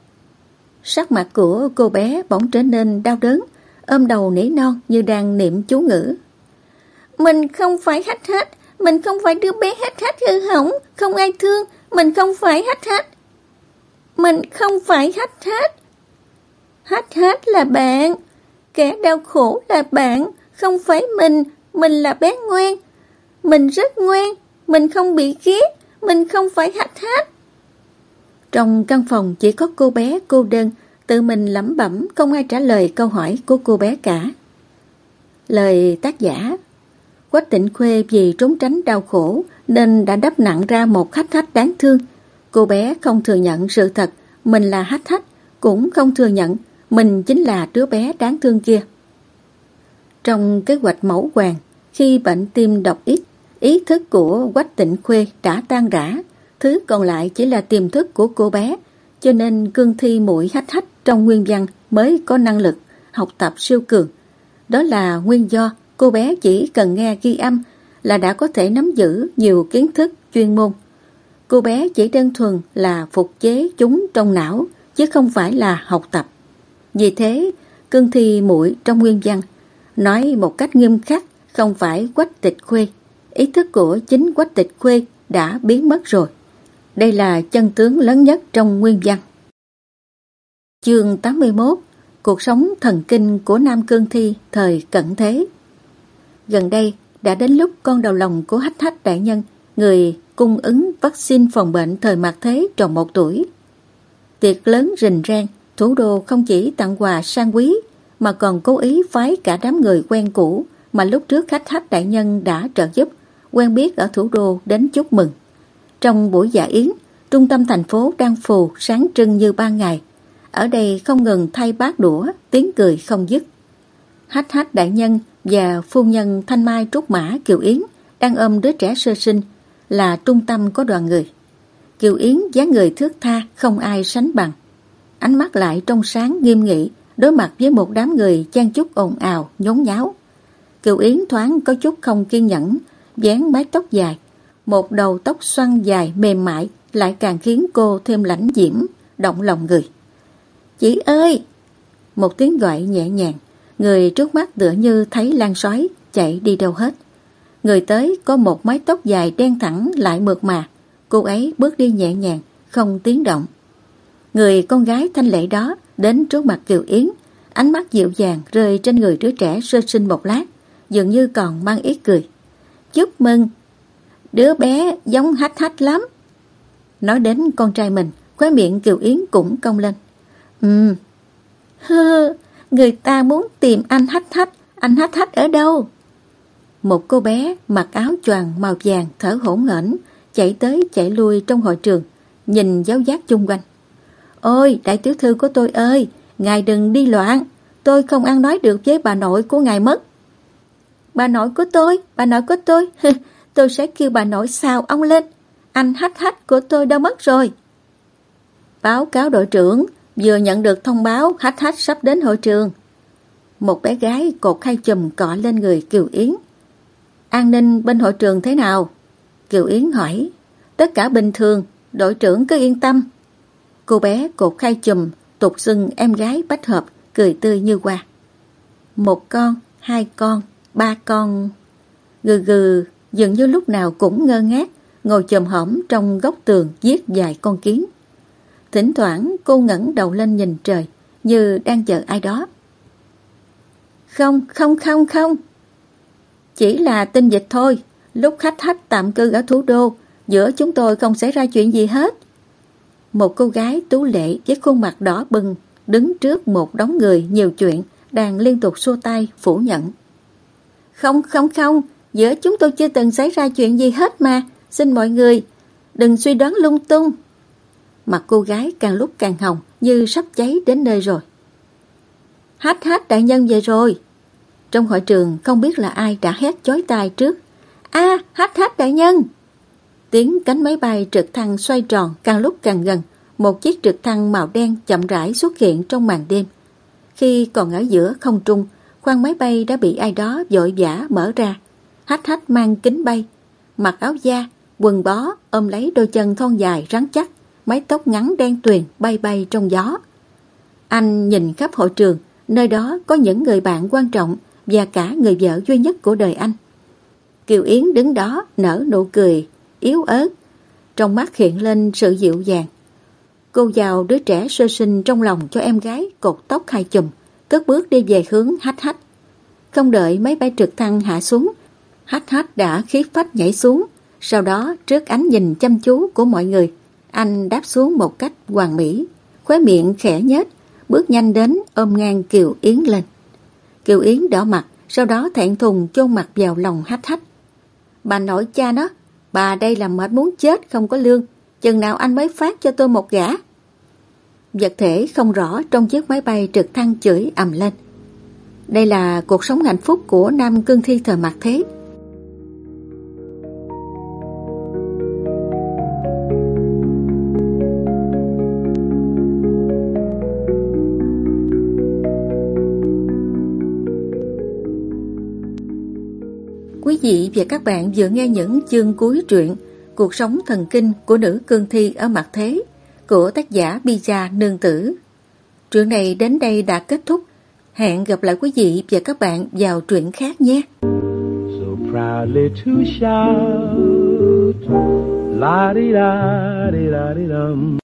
Sắc mặt của cô bé bỗng trở nên đau đớn, ôm đầu nỉ non như đang niệm chú ngữ. Mình không phải Hách Hách, mình không phải đứa bé Hách Hách hư hỏng, không ai thương, mình không phải Hách Hách. Mình không phải Hách Hách. Hách Hách là bạn, kẻ đau khổ là bạn, không phải mình, mình là bé ngoan. Mình rất ngoan, mình không bị ghét, mình không phải Hách Hách. Trong căn phòng chỉ có cô bé cô đơn, tự mình lẩm bẩm, không ai trả lời câu hỏi của cô bé cả. Lời tác giả: Quách Tịnh Khuê vì trốn tránh đau khổ nên đã đắp nặng ra một Hách Hách đáng thương. Cô bé không thừa nhận sự thật mình là Hách Hách, cũng không thừa nhận mình chính là đứa bé đáng thương kia. Trong kế hoạch mẫu hoàng, khi bệnh tim độc ít, ý thức của Quách Tịnh Khuê đã tan rã, thứ còn lại chỉ là tiềm thức của cô bé, cho nên cương thi muội Hách Hách trong nguyên văn mới có năng lực học tập siêu cường. Đó là nguyên do cô bé chỉ cần nghe ghi âm là đã có thể nắm giữ nhiều kiến thức chuyên môn. Cô bé chỉ đơn thuần là phục chế chúng trong não, chứ không phải là học tập. Vì thế, cương thi muội trong nguyên văn nói một cách nghiêm khắc không phải Quách Tịch Khuê. Ý thức của chính Quách Tịch Khuê đã biến mất rồi. Đây là chân tướng lớn nhất trong nguyên văn. Chương tám mươi mốt. Cuộc sống thần kinh của nam cương thi thời cận thế. Gần đây đã đến lúc con đầu lòng của Hách Hách đại nhân, người cung ứng vaccine phòng bệnh thời mạt thế tròn một tuổi. Tiệc lớn rình rang, thủ đô không chỉ tặng quà sang quý mà còn cố ý phái cả đám người quen cũ mà lúc trước Hách Hách đại nhân đã trợ giúp, quen biết ở thủ đô đến chúc mừng. Trong buổi dạ yến, trung tâm thành phố Đan Phù sáng trưng như ban ngày. Ở đây không ngừng thay bát đũa, tiếng cười không dứt. Hách Hách đại nhân và phu nhân Thanh Mai Trúc Mã Kiều Yến đang ôm đứa trẻ sơ sinh là trung tâm của đoàn người. Kiều Yến dáng người thướt tha, không ai sánh bằng. Ánh mắt lại trong sáng nghiêm nghị, đối mặt với một đám người chen chúc ồn ào, nhốn nháo. Kiều Yến thoáng có chút không kiên nhẫn, vén mái tóc dài. Một đầu tóc xoăn dài mềm mại lại càng khiến cô thêm lãnh diễm, động lòng người. Chị ơi! Một tiếng gọi nhẹ nhàng, người trước mắt tựa như thấy lan sói, chạy đi đâu hết. Người tới có một mái tóc dài đen thẳng lại mượt mà, cô ấy bước đi nhẹ nhàng, không tiếng động. Người con gái thanh lệ đó đến trước mặt Kiều Yến, ánh mắt dịu dàng rơi trên người đứa trẻ sơ sinh một lát, dường như còn mang ý cười. Chúc mừng! Đứa bé giống Hách Hách lắm. Nói đến con trai mình, khóe miệng Kiều Yến cũng cong lên. Ừm. Hơ, người ta muốn tìm anh Hách Hách, anh Hách Hách ở đâu? Một cô bé mặc áo choàng màu vàng thở hổn hển, chạy tới chạy lui trong hội trường, nhìn giáo giác chung quanh. Ôi, đại tiểu thư của tôi ơi, ngài đừng đi loạn, tôi không ăn nói được với bà nội của ngài mất. Bà nội của tôi, bà nội của tôi, tôi sẽ kêu bà nội xào ông lên, anh Hách Hách của tôi đâu mất rồi. Báo cáo đội trưởng, vừa nhận được thông báo Hách Hách sắp đến hội trường. Một bé gái cột hai chùm cọ lên người Kiều Yến. An ninh bên hội trường thế nào? Kiều Yến hỏi. Tất cả bình thường, đội trưởng cứ yên tâm. Cô bé cột hai chùm tục xưng em gái Bách Hợp, cười tươi như hoa. Một con, hai con, ba con. Gừ gừ, dường như lúc nào cũng ngơ ngác, ngồi chồm hổm trong góc tường giết vài con kiến. Thỉnh thoảng cô ngẩng đầu lên nhìn trời, như đang chờ ai đó. Không, không, không, không. Chỉ là tin dịch thôi, lúc Hách Hách tạm cư ở thủ đô, giữa chúng tôi không xảy ra chuyện gì hết. Một cô gái tú lệ với khuôn mặt đỏ bừng, đứng trước một đống người nhiều chuyện, đang liên tục xua tay phủ nhận. Không, không, không, giữa chúng tôi chưa từng xảy ra chuyện gì hết mà, xin mọi người, đừng suy đoán lung tung. Mặt cô gái càng lúc càng hồng, như sắp cháy đến nơi rồi. Hách Hách đại nhân về rồi. Trong hội trường không biết là ai đã hét chói tai trước. A, à, Hách Hách đại nhân. Tiếng cánh máy bay trực thăng xoay tròn càng lúc càng gần. Một chiếc trực thăng màu đen chậm rãi xuất hiện trong màn đêm. Khi còn ở giữa không trung, khoang máy bay đã bị ai đó vội vã mở ra. Hách Hách mang kính bay, mặc áo da, quần bó, ôm lấy đôi chân thon dài rắn chắc, mái tóc ngắn đen tuyền bay bay trong gió. Anh nhìn khắp hội trường, nơi đó có những người bạn quan trọng và cả người vợ duy nhất của đời anh. Kiều Yến đứng đó nở nụ cười yếu ớt, trong mắt hiện lên sự dịu dàng. Cô giao đứa trẻ sơ sinh trong lòng cho em gái cột tóc hai chùm, cất bước đi về hướng Hách Hách. Không đợi máy bay trực thăng hạ xuống, Hách Hách đã khí phách nhảy xuống. Sau đó trước ánh nhìn chăm chú của mọi người, anh đáp xuống một cách hoàn mỹ, khóe miệng khẽ nhếch, bước nhanh đến ôm ngang Kiều Yến lên. Kiều Yến đỏ mặt, sau đó thẹn thùng chôn mặt vào lòng Hách Hách. Bà nội cha nó, bà đây là mệt muốn chết không có lương, chừng nào anh mới phát cho tôi một gã. Vật thể không rõ trong chiếc máy bay trực thăng chửi ầm lên. Đây là cuộc sống hạnh phúc của nam cương thi thời mặt thế. Quý vị và các bạn vừa nghe những chương cuối truyện Cuộc sống thần kinh của nữ cương thi ở mặt thế của tác giả Pizza Nương Tử. Truyện này đến đây đã kết thúc. Hẹn gặp lại quý vị và các bạn vào truyện khác nhé. So proudly to shout, la di da di da di dum.